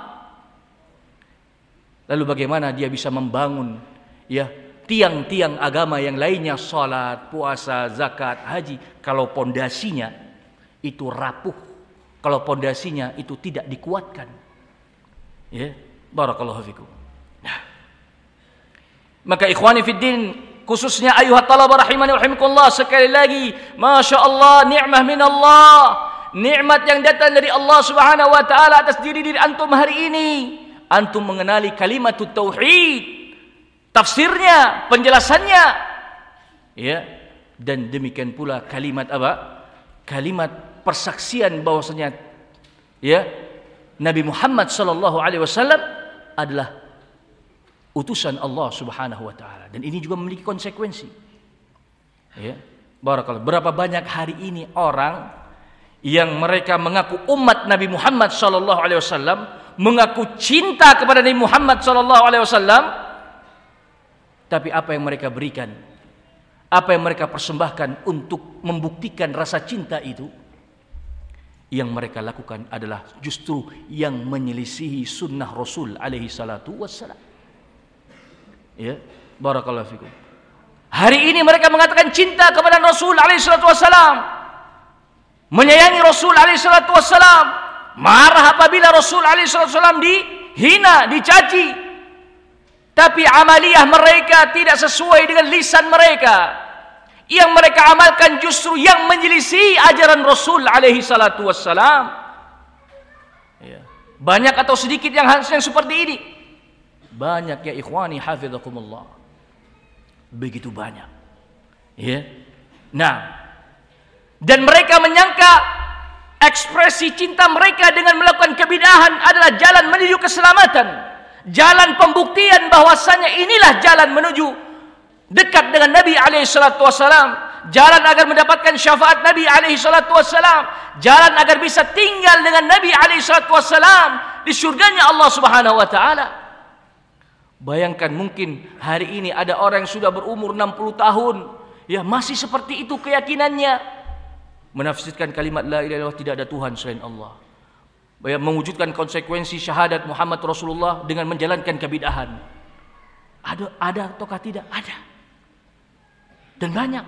lalu bagaimana dia bisa membangun ya tiang-tiang agama yang lainnya, salat, puasa, zakat, haji, kalau pondasinya itu rapuh, kalau pondasinya itu tidak dikuatkan. Ya, barakallahu fikum. Nah, maka ikhwani fid din, khususnya ayuhat talaba rahimani rahimakumullah, sekali lagi masya Allah, ni'mah min Allah, nikmat yang datang dari Allah Subhanahu wa taala atas diri diri antum hari ini. Antum mengenali kalimat tauhid, tafsirnya, penjelasannya. Ya, dan demikian pula kalimat apa? Kalimat persaksian bahwasanya ya Nabi Muhammad sallallahu alaihi wasallam adalah utusan Allah Subhanahu wa taala, dan ini juga memiliki konsekuensi. Ya, barakallah. Berapa banyak hari ini orang yang mereka mengaku umat Nabi Muhammad sallallahu alaihi wasallam, mengaku cinta kepada Nabi Muhammad sallallahu alaihi wasallam, tapi apa yang mereka berikan, apa yang mereka persembahkan untuk membuktikan rasa cinta itu, yang mereka lakukan adalah justru yang menyelisihi sunnah Rasul alaihi salatu wassalam. Ya, barakallahu fikum. Hari ini mereka mengatakan cinta kepada Rasul alaihi salatu wassalam, menyayangi Rasul alaihi salatu wassalam, marah apabila Rasul alaihi salatu wassalam dihina, dicaci. Tapi amaliyah mereka tidak sesuai dengan lisan mereka. Yang mereka amalkan justru yang menyelisih ajaran Rasul alaihi salatu wassalam. Ya. Banyak atau sedikit yang yang seperti ini? Banyak ya ikhwani hafizakumullah. Begitu banyak. Ya. Nah, dan mereka menyangka ekspresi cinta mereka dengan melakukan kebid'ahan adalah jalan menuju keselamatan, jalan pembuktian bahwasanya inilah jalan menuju dekat dengan Nabi alaihi salatu wasalam, jalan agar mendapatkan syafaat Nabi alaihi salatu wasalam, jalan agar bisa tinggal dengan Nabi alaihi salatu wasalam di surganya Allah Subhanahu wa taala. Bayangkan mungkin hari ini ada orang yang sudah berumur enam puluh tahun, ya masih seperti itu keyakinannya. Menafsirkan kalimat la ilaha illallah, tidak ada Tuhan selain Allah. Ya, mewujudkan konsekuensi syahadat Muhammad Rasulullah dengan menjalankan kebid'ahan. Ada ada ataukah tidak? Ada. Dan banyak.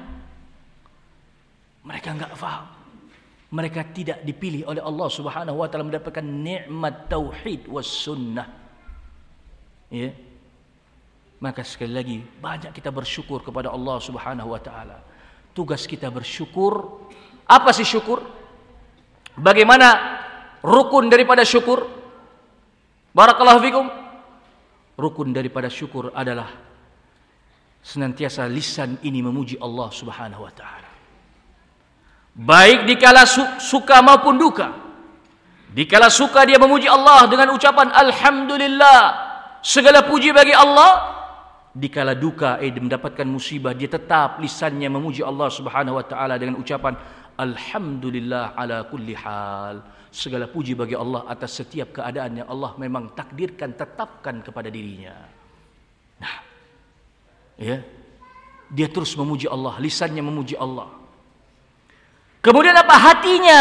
Mereka enggak paham. Mereka tidak dipilih oleh Allah Subhanahu wa taala mendapatkan nikmat tauhid was sunnah. Ya. Maka sekali lagi banyak kita bersyukur kepada Allah Subhanahu wa taala. Tugas kita bersyukur. Apa sih syukur? Bagaimana rukun daripada syukur? Barakallahu fikum. Rukun daripada syukur adalah senantiasa lisan ini memuji Allah Subhanahu wa taala. Baik dikala suka maupun duka. Dikala suka dia memuji Allah dengan ucapan alhamdulillah, segala puji bagi Allah. Dikala duka eh mendapatkan musibah, dia tetap lisannya memuji Allah Subhanahu wa taala dengan ucapan alhamdulillah ala kulli hal. Segala puji bagi Allah atas setiap keadaan yang Allah memang takdirkan, tetapkan kepada dirinya. Nah, ya. Dia terus memuji Allah, lisannya memuji Allah. Kemudian apa? Hatinya.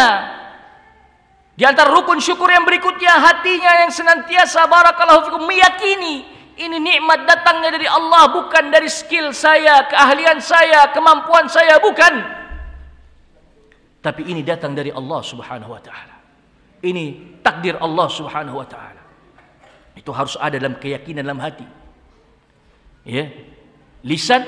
Di antara rukun syukur yang berikutnya, hatinya yang senantiasa barakallahu fikum meyakini ini nikmat datangnya dari Allah, bukan dari skill saya, keahlian saya, kemampuan saya, bukan. Tapi ini datang dari Allah Subhanahu wa taala. Ini takdir Allah Subhanahu wa taala. Itu harus ada dalam keyakinan dalam hati. Ya. Lisan,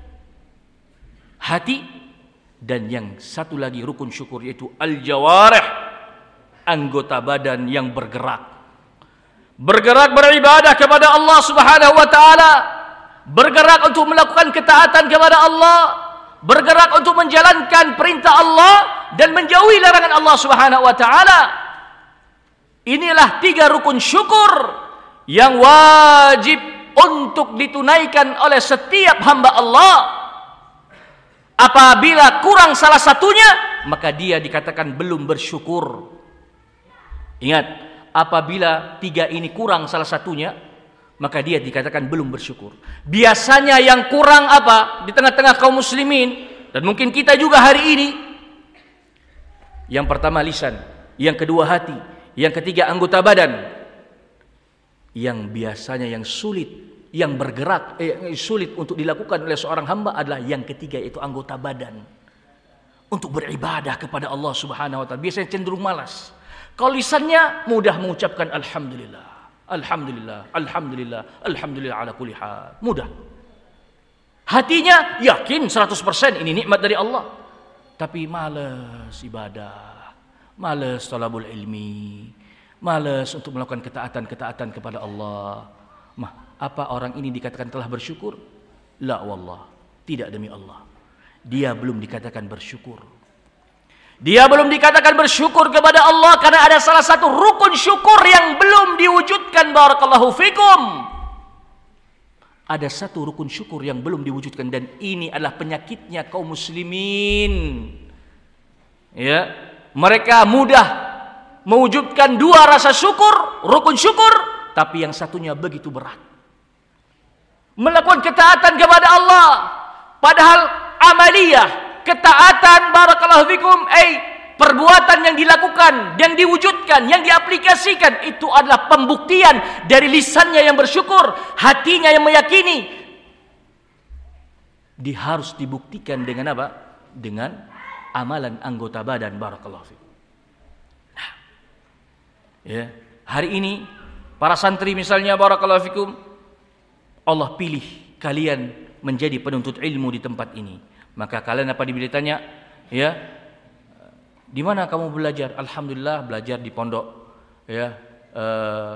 hati, dan yang satu lagi rukun syukur yaitu al-jawarih, anggota badan yang bergerak. Bergerak beribadah kepada Allah Subhanahu wa taala, bergerak untuk melakukan ketaatan kepada Allah, bergerak untuk menjalankan perintah Allah dan menjauhi larangan Allah Subhanahu wa taala. Inilah tiga rukun syukur yang wajib untuk ditunaikan oleh setiap hamba Allah. Apabila kurang salah satunya, maka dia dikatakan belum bersyukur. Ingat, apabila tiga ini kurang salah satunya, maka dia dikatakan belum bersyukur. Biasanya yang kurang apa? Di tengah-tengah kaum muslimin, dan mungkin kita juga hari ini, yang pertama lisan, yang kedua hati, yang ketiga anggota badan. Yang biasanya yang sulit, yang bergerak, eh, sulit untuk dilakukan oleh seorang hamba adalah yang ketiga, yaitu anggota badan. Untuk beribadah kepada Allah Subhanahu wa taala biasanya cenderung malas. Kalau lisannya mudah mengucapkan alhamdulillah, alhamdulillah, alhamdulillah, alhamdulillah ala kulli hal. Mudah. Hatinya yakin seratus persen ini nikmat dari Allah. Tapi malas ibadah, malas talabul ilmi, malas untuk melakukan ketaatan-ketaatan kepada Allah. Mah, apa orang ini dikatakan telah bersyukur? La wallah, tidak demi Allah. Dia belum dikatakan bersyukur. Dia belum dikatakan bersyukur kepada Allah karena ada salah satu rukun syukur yang belum diwujudkan. Barakallahu fikum. Ada satu rukun syukur yang belum diwujudkan, dan ini adalah penyakitnya kaum muslimin. Ya, mereka mudah mewujudkan dua rasa syukur, rukun syukur, tapi yang satunya begitu berat. Melakukan ketaatan kepada Allah, padahal amaliyah ketaatan barakallahu fikum, eh perbuatan yang dilakukan, yang diwujudkan, yang diaplikasikan itu adalah pembuktian dari lisannya yang bersyukur, hatinya yang meyakini. Dia harus dibuktikan dengan apa? Dengan amalan anggota badan. Barakallahu fikum. Nah, ya, hari ini para santri misalnya, barakallahu fikum, Allah pilih kalian menjadi penuntut ilmu di tempat ini. Maka kalian apa ditanya, ya, di mana kamu belajar? Alhamdulillah belajar di pondok, ya, eh,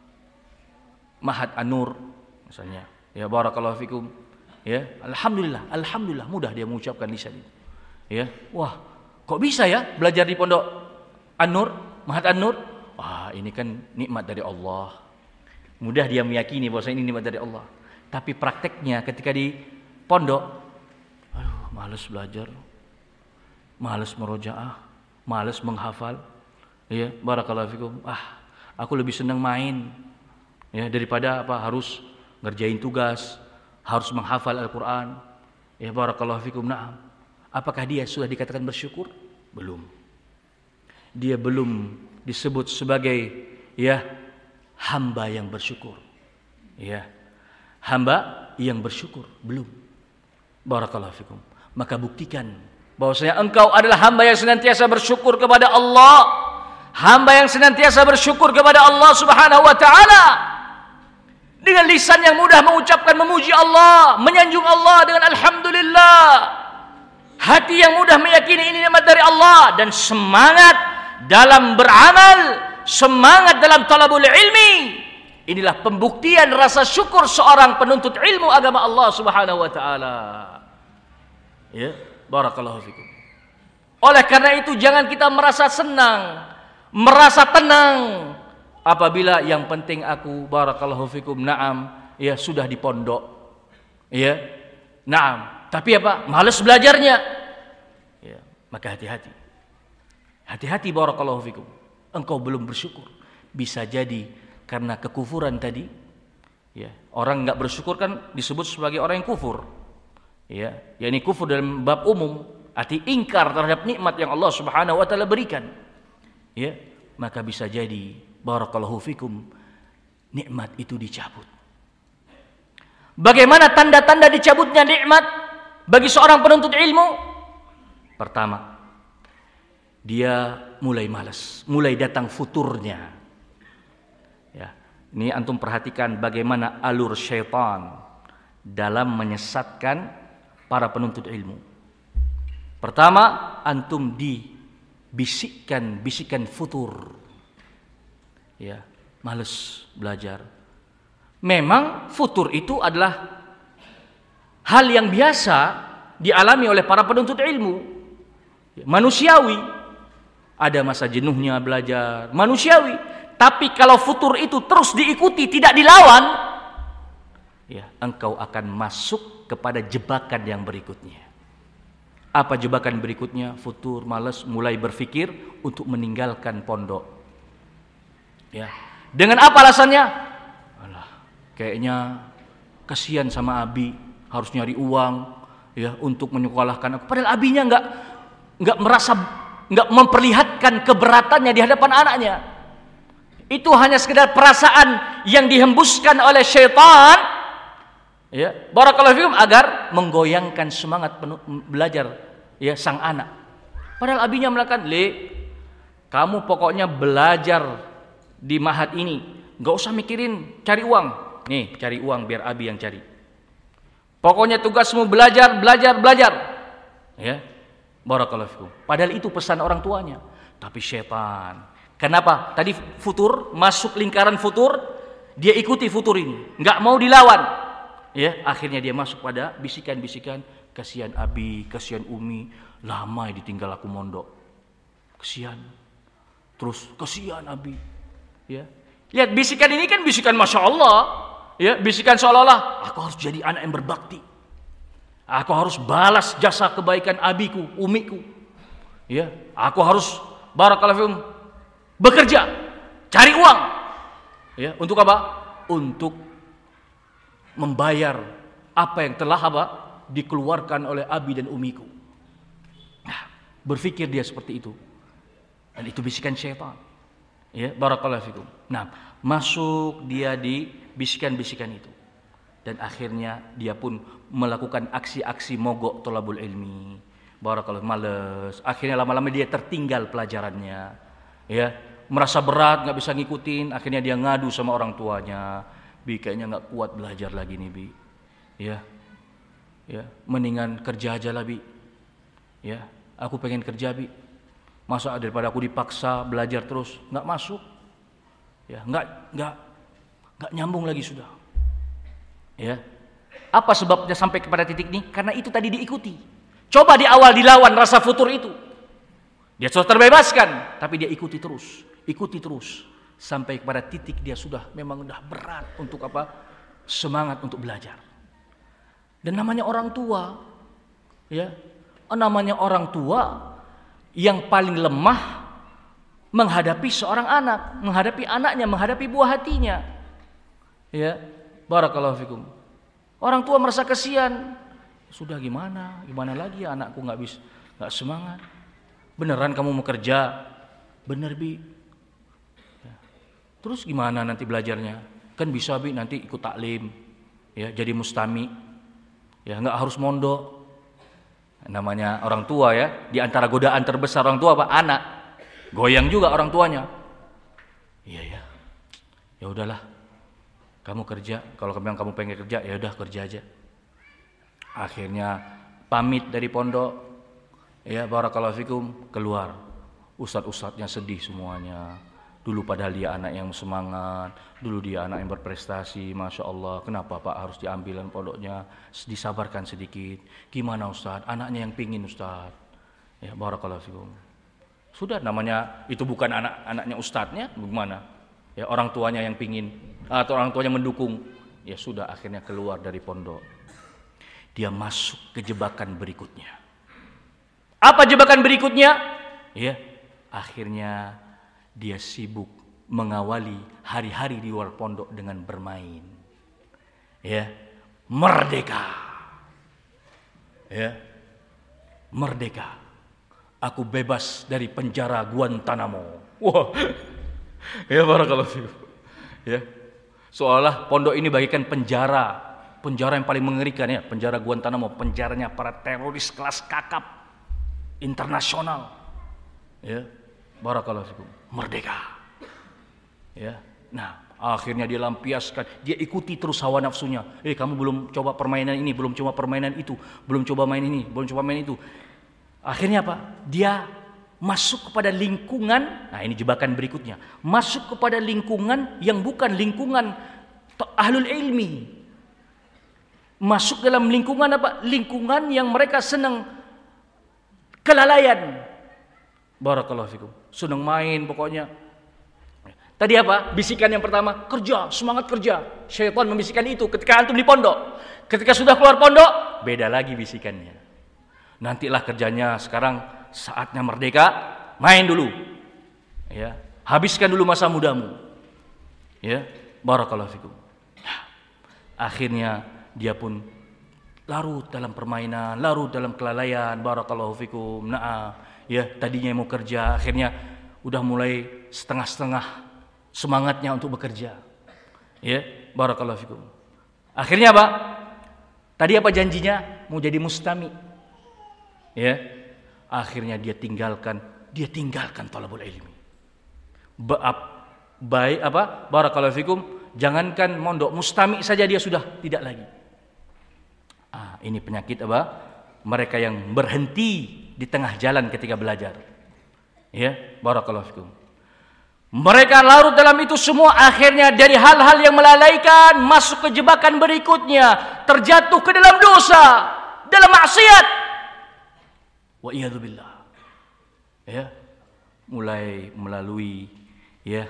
Mahat An-Nur misalnya. Ya, barakallahu fikum. Ya, alhamdulillah, alhamdulillah, mudah dia mengucapkan lisan itu. Ya, wah, kok bisa ya belajar di pondok An-Nur, Mahat An-Nur? Wah, ini kan nikmat dari Allah. Mudah dia meyakini bahwa ini nikmat dari Allah. Tapi prakteknya ketika di pondok, aduh, malas belajar, malas merojaah, malas menghafal. Ya, barakallahu fikum. Ah, aku lebih senang main, ya, daripada apa harus ngerjain tugas, harus menghafal Al-Quran. Ya, barakallahu fikum. Naam. Apakah dia sudah dikatakan bersyukur? Belum. Dia belum disebut sebagai, ya, hamba yang bersyukur. Ya, hamba yang bersyukur belum. Barakallahu fikum. Maka buktikan bahwasanya engkau adalah hamba yang senantiasa bersyukur kepada Allah, hamba yang senantiasa bersyukur kepada Allah Subhanahu wa taala. Dengan lisan yang mudah mengucapkan memuji Allah, menyanjung Allah dengan alhamdulillah. Hati yang mudah meyakini ini nikmat dari Allah, dan semangat dalam beramal, semangat dalam talabul ilmi. Inilah pembuktian rasa syukur seorang penuntut ilmu agama Allah Subhanahu wa taala. Ya, barakallahu fikum. Oleh karena itu jangan kita merasa senang, merasa tenang apabila yang penting aku, barakallahu fikum, naam, ya, sudah di pondok. Ya. Naam. Tapi apa? Malas belajarnya. Ya, maka hati-hati. Hati-hati, barakallahu fikum. Engkau belum bersyukur. Bisa jadi karena kekufuran tadi. Ya, orang enggak bersyukur kan disebut sebagai orang yang kufur. Ya, yakni kufur dalam bab umum, arti ingkar terhadap nikmat yang Allah Subhanahu wa taala berikan. Ya, maka bisa jadi, barakallahu fikum, nikmat itu dicabut. Bagaimana tanda-tanda dicabutnya nikmat bagi seorang penuntut ilmu? Pertama, dia mulai malas, mulai datang futurnya. Ya, ini antum perhatikan bagaimana alur syaitan dalam menyesatkan para penuntut ilmu. Pertama, antum dibisikkan bisikan futur. Ya, malas belajar. Memang futur itu adalah hal yang biasa dialami oleh para penuntut ilmu. Manusiawi. Ada masa jenuhnya belajar, manusiawi. Tapi kalau futur itu terus diikuti, tidak dilawan, ya, engkau akan masuk kepada jebakan yang berikutnya. Apa jebakan berikutnya? Futur, malas, mulai berpikir untuk meninggalkan pondok. Ya. Dengan apa alasannya? Alah, kayaknya kasihan sama Abi, harus nyari uang, ya, untuk menyekolahkan aku. Padahal Abinya enggak enggak merasa, enggak memperlihatkan keberatannya di hadapan anaknya. Itu hanya sekedar perasaan yang dihembuskan oleh syaitan, ya, barakallahu fikum, agar menggoyangkan semangat penuh, belajar, ya, sang anak. Padahal Abinya melakukan, "Le, kamu pokoknya belajar di Mahat ini, enggak usah mikirin cari uang. Nih, cari uang biar Abi yang cari. Pokoknya tugasmu belajar, belajar, belajar." Ya. Barakallahu fikum. Padahal itu pesan orang tuanya. Tapi syaitan, kenapa? Tadi futur, masuk lingkaran futur, dia ikuti futur ini, enggak mau dilawan. Ya, akhirnya dia masuk pada bisikan-bisikan, kasihan Abi, kasihan Umi, lama ditinggal aku mondok. Kasihan. Terus kasihan Abi. Ya. Lihat bisikan ini kan bisikan Masya Allah. Ya, bisikan seolah-olah aku harus jadi anak yang berbakti. Aku harus balas jasa kebaikan abiku, umiku. Ya, aku harus, barakallahu fikum, bekerja, cari uang. Ya, untuk apa? Untuk membayar apa yang telah apa dikeluarkan oleh abi dan umiku. Nah, berpikir dia seperti itu. Dan itu bisikan syaitan. Ya, barakallahu fikum. Nah, masuk dia di bisikan-bisikan itu. Dan akhirnya dia pun melakukan aksi-aksi mogok thalabul ilmi, Barakallahu, males. Akhirnya lama-lama dia tertinggal pelajarannya. Ya, merasa berat, nggak bisa ngikutin. Akhirnya dia ngadu sama orang tuanya. Bi, kayaknya nggak kuat belajar lagi nih, Bi. Ya, ya, mendingan kerja aja lah, Bi. Ya, aku pengen kerja, Bi. Masa daripada aku dipaksa belajar terus, nggak masuk. Ya, nggak, nggak, nggak nyambung lagi sudah. Ya, apa sebabnya sampai kepada titik ini? Karena itu tadi diikuti. Coba di awal dilawan rasa futur itu. Dia sudah terbebaskan, tapi dia ikuti terus, ikuti terus sampai kepada titik dia sudah memang sudah berat untuk apa? Semangat untuk belajar. Dan namanya orang tua, ya, namanya orang tua yang paling lemah menghadapi seorang anak, menghadapi anaknya, menghadapi buah hatinya. Ya, barakallahu fikum. Orang tua merasa kasihan. Sudah gimana? Gimana lagi ya anakku nggak bisa, nggak semangat. Beneran kamu mau kerja? Bener, Bi. Ya. Terus gimana nanti belajarnya? Kan bisa, Bi, nanti ikut taklim, ya, jadi mustami, ya, nggak harus mondok. Namanya orang tua, ya. Di antara godaan terbesar orang tua apa? Anak. Goyang juga orang tuanya. Iya, ya. Ya udahlah. Kamu kerja. Kalau kamu kamu pengen kerja, ya udah kerja aja. Akhirnya pamit dari pondok, ya, barakallahu fikum, keluar. Ustadz-ustadznya sedih semuanya. Dulu padahal dia anak yang semangat, dulu dia anak yang berprestasi, masya Allah. Kenapa Pak harus diambilan pondoknya? Disabarkan sedikit. Gimana Ustadz? Anaknya yang pingin Ustadz. Ya, barakallahu fikum. Sudah, namanya itu bukan anak-anaknya ustadznya, bagaimana? Ya, orang tuanya yang pingin atau orang tuanya mendukung. Ya sudah, akhirnya keluar dari pondok. Dia masuk ke jebakan berikutnya. Apa jebakan berikutnya? Ya, akhirnya dia sibuk mengawali hari-hari di luar pondok dengan bermain. Ya, merdeka. Ya, merdeka. Aku bebas dari penjara Guantanamo. Wah, ya, barakallahu fikum. Ya, seolah pondok ini bagikan penjara. Penjara yang paling mengerikan, ya, penjara Guantanamo, penjaranya para teroris kelas kakap internasional. Ya, barakallahu fikum. Merdeka. Ya. Nah, akhirnya dia lampiaskan, dia ikuti terus hawa nafsunya. Eh, kamu belum coba permainan ini, belum coba permainan itu, belum coba main ini, belum coba main itu. Akhirnya apa? Dia masuk kepada lingkungan. Nah, ini jebakan berikutnya. Masuk kepada lingkungan yang bukan lingkungan ahlul ilmi. Masuk dalam lingkungan apa? Lingkungan yang mereka senang kelalaian. Barakallahu fikum. Senang main pokoknya. Tadi apa? Bisikan yang pertama, kerja, semangat kerja. Syaitan membisikkan itu ketika antum di pondok. Ketika sudah keluar pondok, beda lagi bisikannya. Nantilah kerjanya, sekarang saatnya merdeka, main dulu. Ya, habiskan dulu masa mudamu. Ya, barakallahu fikum. Nah, akhirnya dia pun larut dalam permainan, larut dalam kelalaian, barakallahu fikum. Nah, ya, tadinya mau kerja, akhirnya udah mulai setengah-setengah semangatnya untuk bekerja. Ya, barakallahu fikum. Akhirnya apa? Tadi apa janjinya? Mau jadi mustami. Ya. Akhirnya dia tinggalkan, dia tinggalkan talabul ilmi. Ba- baik apa? Barakallahu fikum. Jangankan mondok, mustami saja dia sudah tidak lagi. Ah, ini penyakit apa? Mereka yang berhenti di tengah jalan ketika belajar. Ya, barakallahu fikum. Mereka larut dalam itu semua, akhirnya dari hal-hal yang melalaikan masuk ke jebakan berikutnya, terjatuh ke dalam dosa, dalam maksiat. Wa iyadzubillah. Ya, mulai melalui ya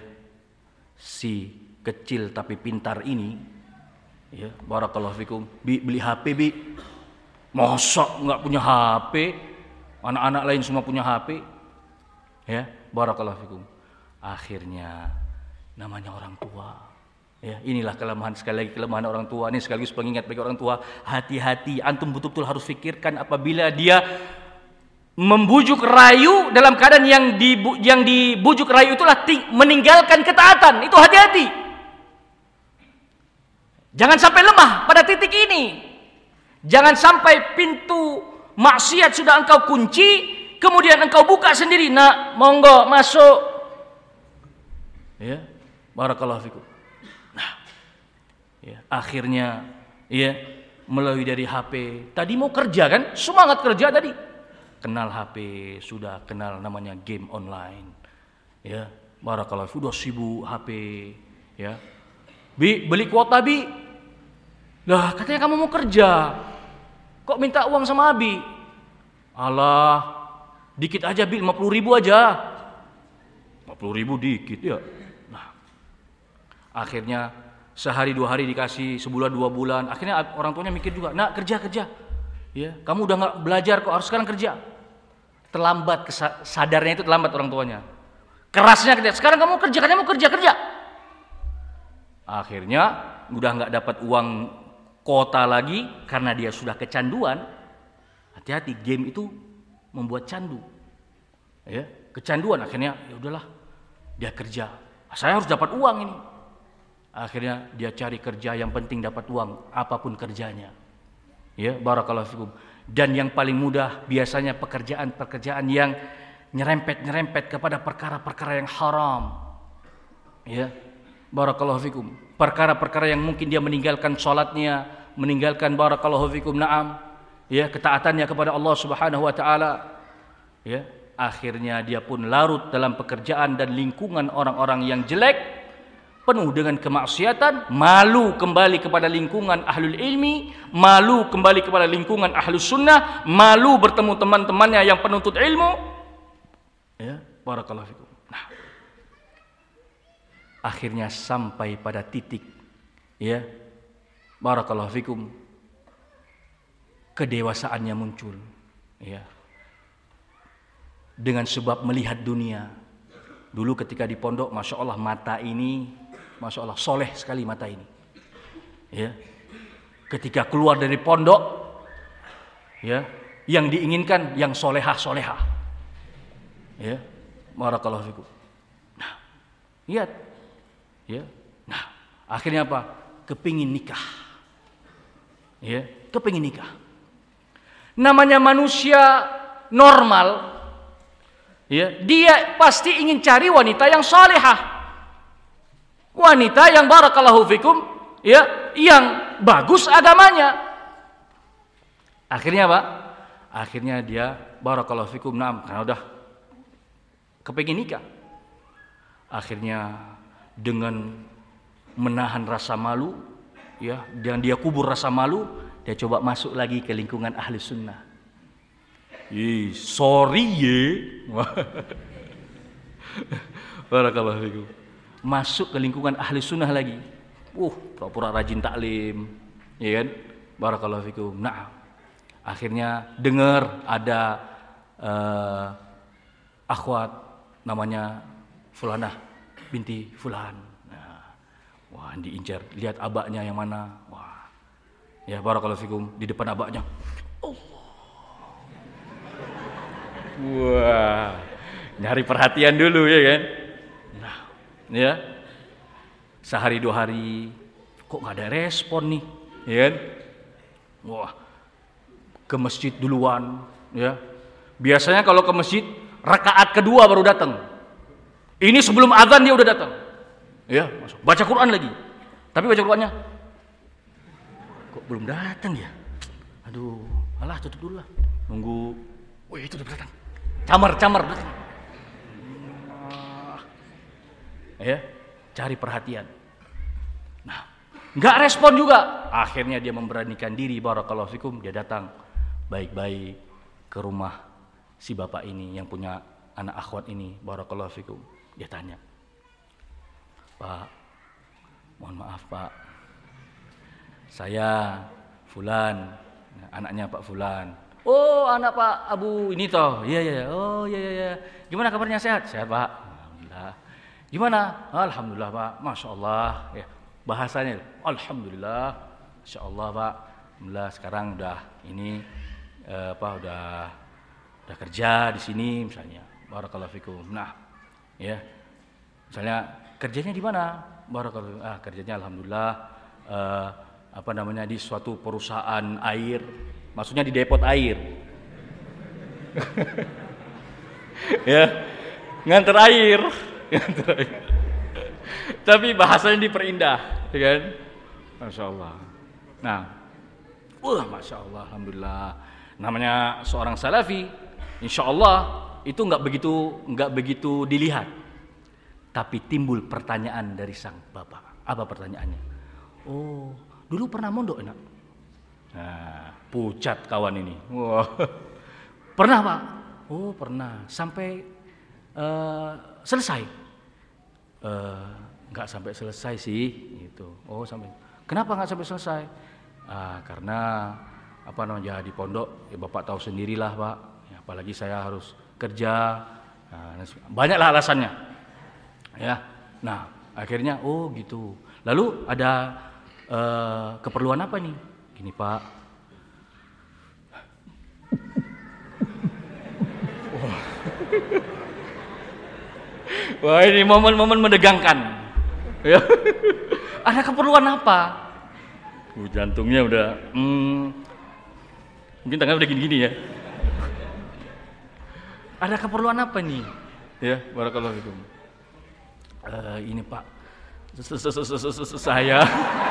si kecil tapi pintar ini. Ya, barakallahu fikum. Bi, beli H P, Bi. Masa enggak punya H P? Anak-anak lain semua punya H P. Ya, barakallahu fikum. Akhirnya namanya orang tua. Ya, inilah kelemahan, sekali lagi kelemahan orang tua. Ini sekaligus pengingat bagi orang tua, hati-hati. Antum betul-betul harus fikirkan apabila dia membujuk rayu dalam keadaan yang dibu, yang dibujuk rayu itulah ting, meninggalkan ketaatan. Itu hati-hati. Jangan sampai lemah pada titik ini. Jangan sampai pintu Maksiat sudah engkau kunci, kemudian engkau buka sendiri. Nak, monggo masuk. Ya, barakallahu fikum. Nah, ya, akhirnya ya melalui dari H P. Tadi mau kerja kan? Semangat kerja tadi. Kenal H P, sudah kenal namanya game online. Ya, barakallahu fikum, sudah sibuk H P, ya. Bi, beli kuota, Bi. Lah, katanya kamu mau kerja. Kok minta uang sama Abi? Alah, dikit aja, Bi, lima puluh ribu aja. lima puluh ribu dikit ya. Nah, akhirnya sehari dua hari dikasih, sebulan dua bulan. Akhirnya orang tuanya mikir juga, nak kerja kerja. Ya, kamu udah nggak belajar kok, harus sekarang kerja. Terlambat, sadarnya itu terlambat orang tuanya. Kerasnya kerja. Sekarang kamu kerja, katanya mau kerja kerja. Akhirnya udah nggak dapat uang kota lagi karena dia sudah kecanduan. Hati-hati, game itu membuat candu. Ya, kecanduan, akhirnya ya udahlah, dia kerja. Saya harus dapat uang ini. Akhirnya dia cari kerja, yang penting dapat uang, apapun kerjanya. Ya, barakallahu fikum. Dan yang paling mudah biasanya pekerjaan-pekerjaan yang nyerempet-nyerempet kepada perkara-perkara yang haram. Ya, barakallahu fikum. Perkara-perkara yang mungkin dia meninggalkan sholatnya, meninggalkan barakallahu fikum, na'am, ya, ketaatannya kepada Allah Subhanahu wa taala. Ya, akhirnya dia pun larut dalam pekerjaan dan lingkungan orang-orang yang jelek, penuh dengan kemaksiatan, malu kembali kepada lingkungan ahlul ilmi, malu kembali kepada lingkungan ahlus sunnah, malu bertemu teman-temannya yang penuntut ilmu. Ya, barakallahu fikum. Nah, akhirnya sampai pada titik, ya, barakallahu fikum, kedewasaannya muncul, ya, dengan sebab melihat dunia. Dulu ketika di pondok, masya Allah, mata ini, masya Allah, soleh sekali mata ini, ya. Ketika keluar dari pondok, ya, yang diinginkan yang solehah solehah, ya, barakallahu fikum. Nah, lihat, ya, nah, akhirnya apa? Kepingin nikah, ya, kepingin nikah. Namanya manusia normal, ya, dia pasti ingin cari wanita yang salihah, wanita yang barakallahu fikum, ya, yang bagus agamanya. Akhirnya apa? Akhirnya dia barakallahu fikum, naam, karena udah kepingin nikah. Akhirnya dengan menahan rasa malu, ya, dan dia kubur rasa malu, dia coba masuk lagi ke lingkungan ahli sunnah. Ih, sorry ye. Barakallahu fikum. Masuk ke lingkungan ahli sunnah lagi. Uh, pura-pura rajin taklim, ya kan? Barakallahu fikum. Nah, akhirnya dengar ada uh, akhwat namanya Fulanah binti Fulan. Nah, wah, diincar, lihat abaknya yang mana. Wah, ya, barakallahu fikum, di depan abaknya. Oh. Wah, nyari perhatian dulu, ya kan? Nah, ya, sehari dua hari kok nggak ada respon nih, ya kan? Wah, ke masjid duluan, ya. Biasanya kalau ke masjid rakaat kedua baru datang. Ini sebelum azan dia udah datang, ya, masuk. Baca Quran lagi, tapi baca Qurannya kok belum datang ya? Aduh, alah, tutup dulu lah, nunggu. Wih, itu udah datang. Camar-camar, ya, cari perhatian. Nah, nggak respon juga. Akhirnya dia memberanikan diri, barakallahu fikum, dia datang baik-baik ke rumah si bapak ini yang punya anak akhwat ini, barakallahu fikum. Dia tanya, Pak, mohon maaf Pak, saya Fulan, anaknya Pak Fulan. Oh, anak Pak Abu ini toh. Iya, iya. Oh, iya, iya. Gimana kabarnya, sehat? Sehat, Pak. Alhamdulillah. Gimana? Alhamdulillah, Pak. Masya Allah. Ya, bahasanya, alhamdulillah. Masya Allah, Pak. Alhamdulillah, sekarang udah ini eh, apa? Udah udah kerja di sini misalnya. Barakallahu fikum. Nah, ya. Misalnya kerjanya di mana? Barakallahu. Ah, kerjanya alhamdulillah eh, apa namanya, di suatu perusahaan air. Maksudnya di depot air, Ya, nganter air, nganter air. Tapi bahasanya diperindah, ya kan? Masya Allah. Nah, wah, Masya Allah, Alhamdulillah. Namanya seorang salafi, insya Allah itu nggak begitu nggak begitu dilihat. Tapi timbul pertanyaan dari sang bapak. Apa pertanyaannya? Oh, dulu pernah mondok enak? Nah, pucat kawan ini. Wah, pernah Pak? Oh pernah. Sampai uh, selesai? Uh, nggak sampai selesai sih. Gitu. Oh sampai. Kenapa nggak sampai selesai? Ah, karena apa namanya di pondok, ya Bapak tahu sendirilah Pak. Ya, apalagi saya harus kerja. Nah, banyaklah alasannya. Ya. Nah akhirnya oh gitu. Lalu ada uh, keperluan apa nih? Gini Pak. Wah. Wah ini momen-momen menegangkan. Ya. Ada keperluan apa? Uh, jantungnya udah hmm, mungkin tangannya udah gini-gini ya. Ada keperluan apa nih? Ya, barakallahu fikum. Uh, ini Pak, saya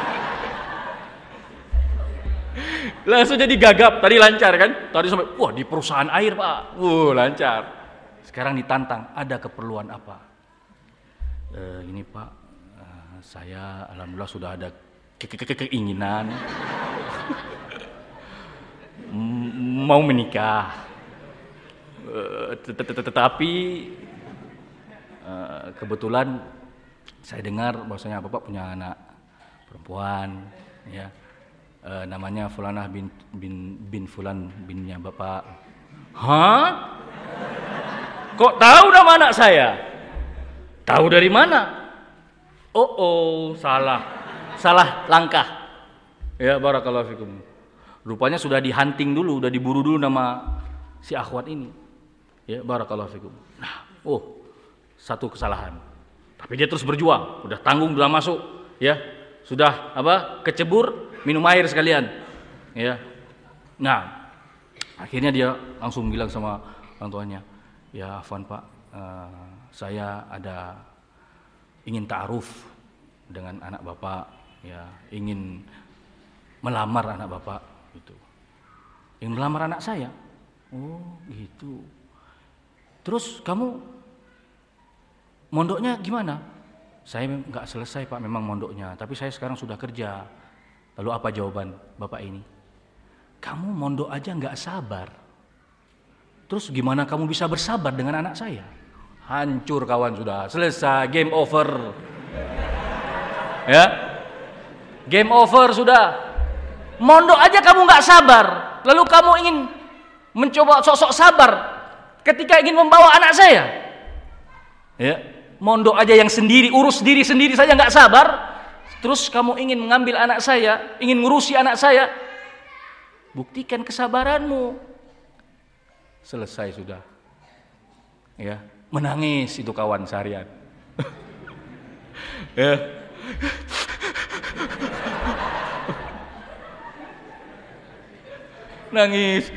langsung jadi gagap. Tadi lancar kan? Tadi sampai wah di perusahaan air Pak, uh lancar. Sekarang ditantang, ada keperluan apa? Uh, ini Pak, uh, saya alhamdulillah sudah ada ke- ke- ke- keinginan mau menikah, uh, tetapi uh, kebetulan saya dengar bahwasanya Bapak punya anak perempuan, ya, uh, namanya Fulanah bin bin bin Fulan binnya Bapak. Hah? Kok tahu nama anak saya? Tahu dari mana? Oh, oh, salah. Salah langkah. Ya, barakallahu fikum. Rupanya sudah dihunting dulu, sudah diburu dulu nama si akhwat ini. Ya, barakallahu fikum. Nah, oh, satu kesalahan. Tapi dia terus berjuang, udah tanggung, udah masuk, ya. Sudah apa? Kecebur, minum air sekalian. Ya. Nah, akhirnya dia langsung bilang sama orang tuanya, "Ya, afwan Pak, uh, saya ada ingin ta'aruf dengan anak Bapak, ya, ingin melamar anak Bapak gitu." Ingin melamar anak saya? Oh, gitu. Terus kamu mondoknya gimana? Saya enggak selesai Pak memang mondoknya, tapi saya sekarang sudah kerja. Lalu apa jawaban Bapak ini? Kamu mondok aja enggak sabar. Terus gimana kamu bisa bersabar dengan anak saya? Hancur kawan, sudah selesai, game over. Ya, game over sudah. Mondok aja kamu nggak sabar, lalu kamu ingin mencoba sok-sok sabar ketika ingin membawa anak saya. Ya, mondok aja yang sendiri, urus diri sendiri saja nggak sabar, terus kamu ingin mengambil anak saya, ingin ngurusi anak saya. Buktikan kesabaranmu. Selesai sudah. Ya, menangis itu kawan seharian. Ya. Nangis.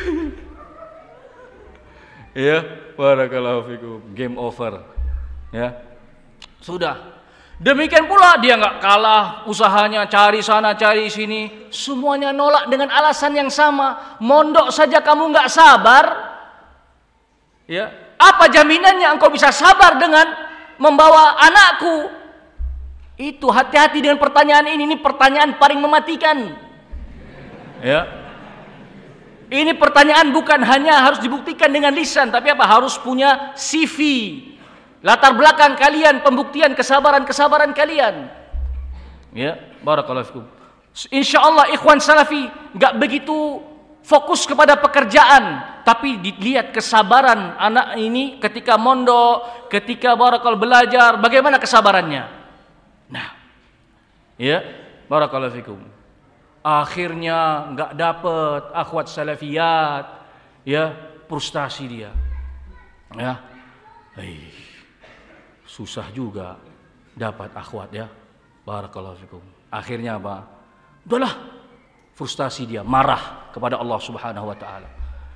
Ya, barakallahu fikum. Game over. Ya. Sudah. Demikian pula dia nggak kalah, usahanya cari sana cari sini, semuanya nolak dengan alasan yang sama. Mondok saja kamu nggak sabar, ya. Apa jaminannya engkau bisa sabar dengan membawa anakku? Itu hati-hati dengan pertanyaan ini. Ini pertanyaan paling mematikan. Ya. Ini pertanyaan bukan hanya harus dibuktikan dengan lisan, tapi apa? Harus punya C V. Latar belakang kalian, pembuktian kesabaran-kesabaran kalian. Ya, barakallahu fikum. Insyaallah ikhwan salafi enggak begitu fokus kepada pekerjaan, tapi dilihat kesabaran anak ini ketika mondok, ketika barakallahu belajar, bagaimana kesabarannya. Nah, ya, barakallahu fikum. Akhirnya enggak dapat akhwat salafiyat, ya, frustasi dia. Ya. Hei. Susah juga dapat akhwat, ya. Barakallahu fikum. Akhirnya apa? Udahlah, frustasi dia, marah kepada Allah Subhanahu wa taala.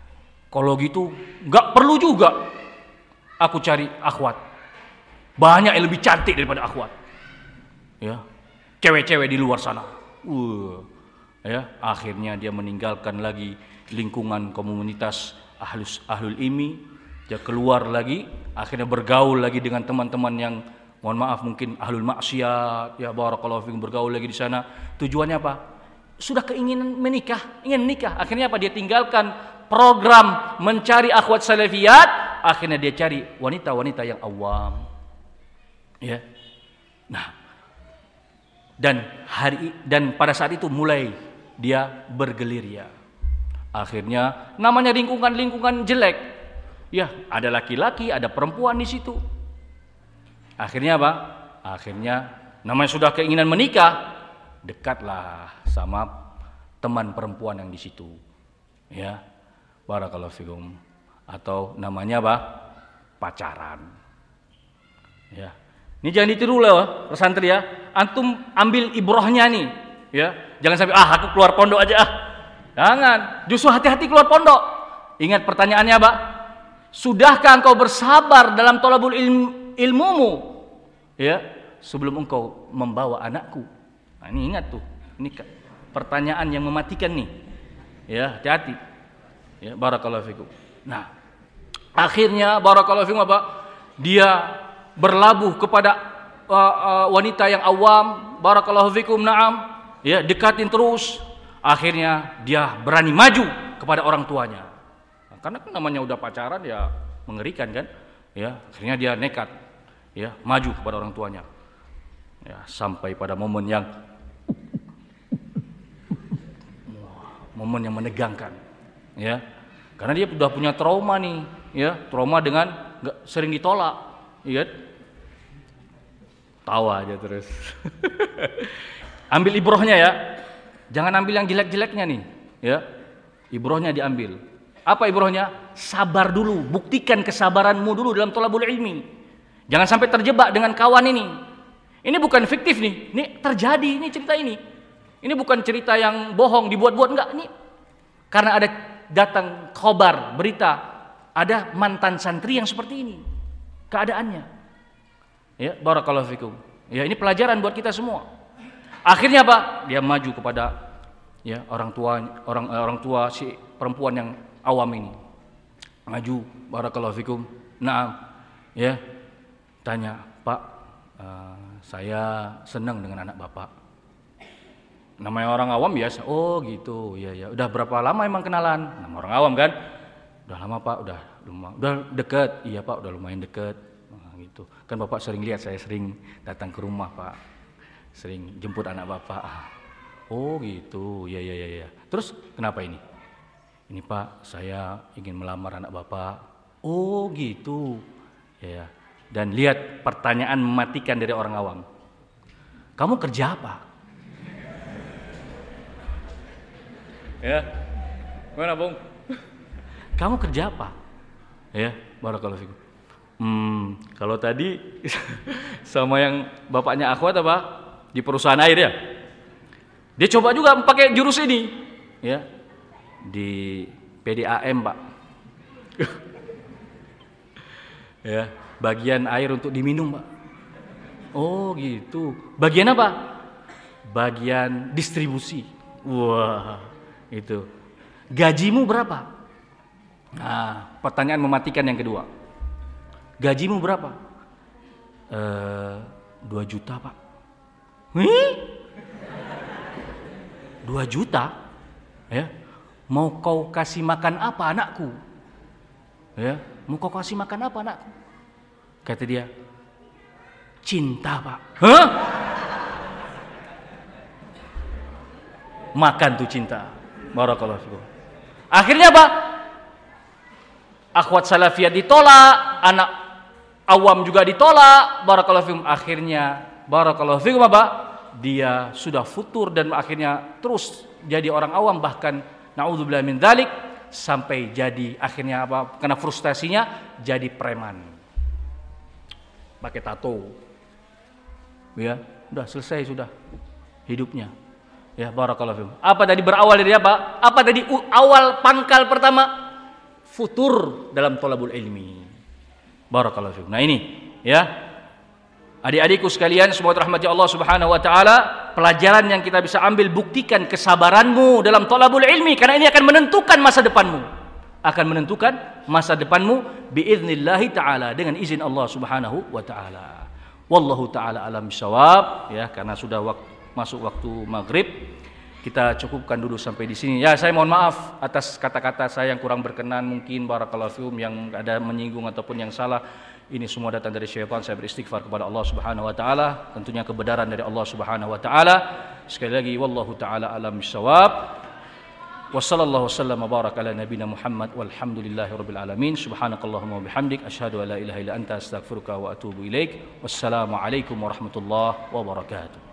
Kalau gitu nggak perlu juga aku cari akhwat. Banyak yang lebih cantik daripada akhwat. Ya, cewek-cewek di luar sana. Uh, ya, akhirnya dia meninggalkan lagi lingkungan komunitas ahlus ahlul ilmi. Dia keluar lagi, akhirnya bergaul lagi dengan teman-teman yang mohon maaf mungkin ahlul maksiat. Ya, barakallahu fikum, bergaul lagi di sana. Tujuannya apa? Sudah keinginan menikah, ingin menikah. Akhirnya apa? Dia tinggalkan program mencari akhwat salafiyat, akhirnya dia cari wanita-wanita yang awam. Ya. Nah, dan hari dan pada saat itu mulai dia bergelir ya. Akhirnya namanya lingkungan-lingkungan jelek. Ya, ada laki-laki, ada perempuan di situ. Akhirnya apa? Akhirnya namanya sudah keinginan menikah, dekatlah sama teman perempuan yang di situ. Ya. Barakallahu fikum. Atau namanya apa? Pacaran. Ya. Ini jangan ditiru loh, pesantren ya. Antum ambil ibrohnya nih, ya. Jangan sampai ah aku keluar pondok aja ah. Jangan. Justru hati-hati keluar pondok. Ingat pertanyaannya, Pak. Sudahkah engkau bersabar dalam thalabul ilm, ilmumu? Ya, sebelum engkau membawa anakku. Nah, ini ingat tuh. Ini pertanyaan yang mematikan nih. Ya, hati-hati. Ya, barakallahu fikum. Nah, akhirnya barakallahu fikum apa? Dia berlabuh kepada uh, uh, wanita yang awam, barakallahu fikum, na'am, ya, dekatin terus. Akhirnya dia berani maju kepada orang tuanya. Nah, karena kan namanya udah pacaran ya mengerikan kan? Ya, akhirnya dia nekat ya, maju kepada orang tuanya. Ya, sampai pada momen yang momen yang menegangkan. Ya. Karena dia sudah punya trauma nih, ya, trauma dengan enggak sering ditolak, iya. Tawa aja terus. Ambil ibrohnya ya. Jangan ambil yang jelek-jeleknya nih, ya. Ibrohnya diambil. Apa ibrohnya? Sabar dulu, buktikan kesabaranmu dulu dalam thalabul ilmi. Jangan sampai terjebak dengan kawan ini. Ini bukan fiktif nih, ini terjadi ini cerita ini. Ini bukan cerita yang bohong dibuat-buat, enggak, ini karena ada datang khobar, berita, ada mantan santri yang seperti ini keadaannya. Ya, barakallahu fikum. Ya, ini pelajaran buat kita semua. Akhirnya apa? Dia maju kepada ya orang tua orang orang tua si perempuan yang awam ini. Maju, barakallahu fikum. Nah, ya. Tanya, "Pak, uh, saya senang dengan anak Bapak." Namanya orang awam biasa. Oh, gitu. Ya ya. Udah berapa lama emang kenalan? Nama orang awam kan? Udah lama, Pak. Udah lumayan. Udah deket. Iya, Pak, udah lumayan deket. Gitu. Kan Bapak sering lihat saya sering datang ke rumah, Pak. Sering jemput anak Bapak. Oh, gitu. Ya ya ya ya. Terus kenapa ini? Ini, Pak, saya ingin melamar anak Bapak. Oh, gitu. Ya ya. Dan lihat pertanyaan mematikan dari orang awam. Kamu kerja apa? Ya. Mana, Bung? Kamu kerja apa? Ya, barakallahu fikum. Hmm, kalau tadi sama yang bapaknya akhwat apa? Di perusahaan air ya. Dia coba juga pakai jurus ini, ya. Di P D A M, Pak. Ya, bagian air untuk diminum, Pak. Oh, gitu. Bagian apa? Bagian distribusi. Wah, itu. Gajimu berapa? Nah, pertanyaan mematikan yang kedua. Gajimu berapa? Eh, dua juta, Pak. Hih? Dua juta? Ya. Mau kau kasih makan apa anakku? Ya. Mau kau kasih makan apa anakku? Kata dia, cinta, Pak. Hah? Makan tuh cinta. Barakallahu fikum. Akhirnya apa? Akhwat salafiyah ditolak, anak awam juga ditolak, barakallahu fikum. Akhirnya barakallahu fikum apa? Dia sudah futur dan akhirnya terus jadi orang awam, bahkan naudzubillah min dzalik, sampai jadi akhirnya apa? Karena frustasinya jadi preman. Pakai tato. Ya, udah selesai sudah hidupnya. Ya, barakallahu fikum. Apa tadi berawal dari apa? Apa tadi awal pangkal pertama? futur dalam thalabul ilmi. Barakallahu fiikum. Nah ini ya, adik-adikku sekalian, semoga rahmati Allah Subhanahu wa taala, pelajaran yang kita bisa ambil, buktikan kesabaranmu dalam thalabul ilmi, karena ini akan menentukan masa depanmu. Akan menentukan masa depanmu biiznillah taala, dengan izin Allah Subhanahu wa taala. Wallahu taala alam bisawab, ya, karena sudah waktu, masuk waktu maghrib. Kita cukupkan dulu sampai di sini. Ya, saya mohon maaf atas kata-kata saya yang kurang berkenan, mungkin barakallahu fikum, yang ada menyinggung ataupun yang salah. Ini semua datang dari syaitan. Saya beristighfar kepada Allah Subhanahu wa taala, tentunya kebenaran dari Allah Subhanahu wa taala. Sekali lagi, wallahu taala alam bisawab. Wa sallallahu wasallam wa baraka ala nabiyina Muhammad walhamdulillahi rabbil alamin. Subhanakallahumma wa bihamdik asyhadu an la ilaha illa anta astaghfiruka wa atubu ilaik. Wassalamu alaikum warahmatullahi wabarakatuh.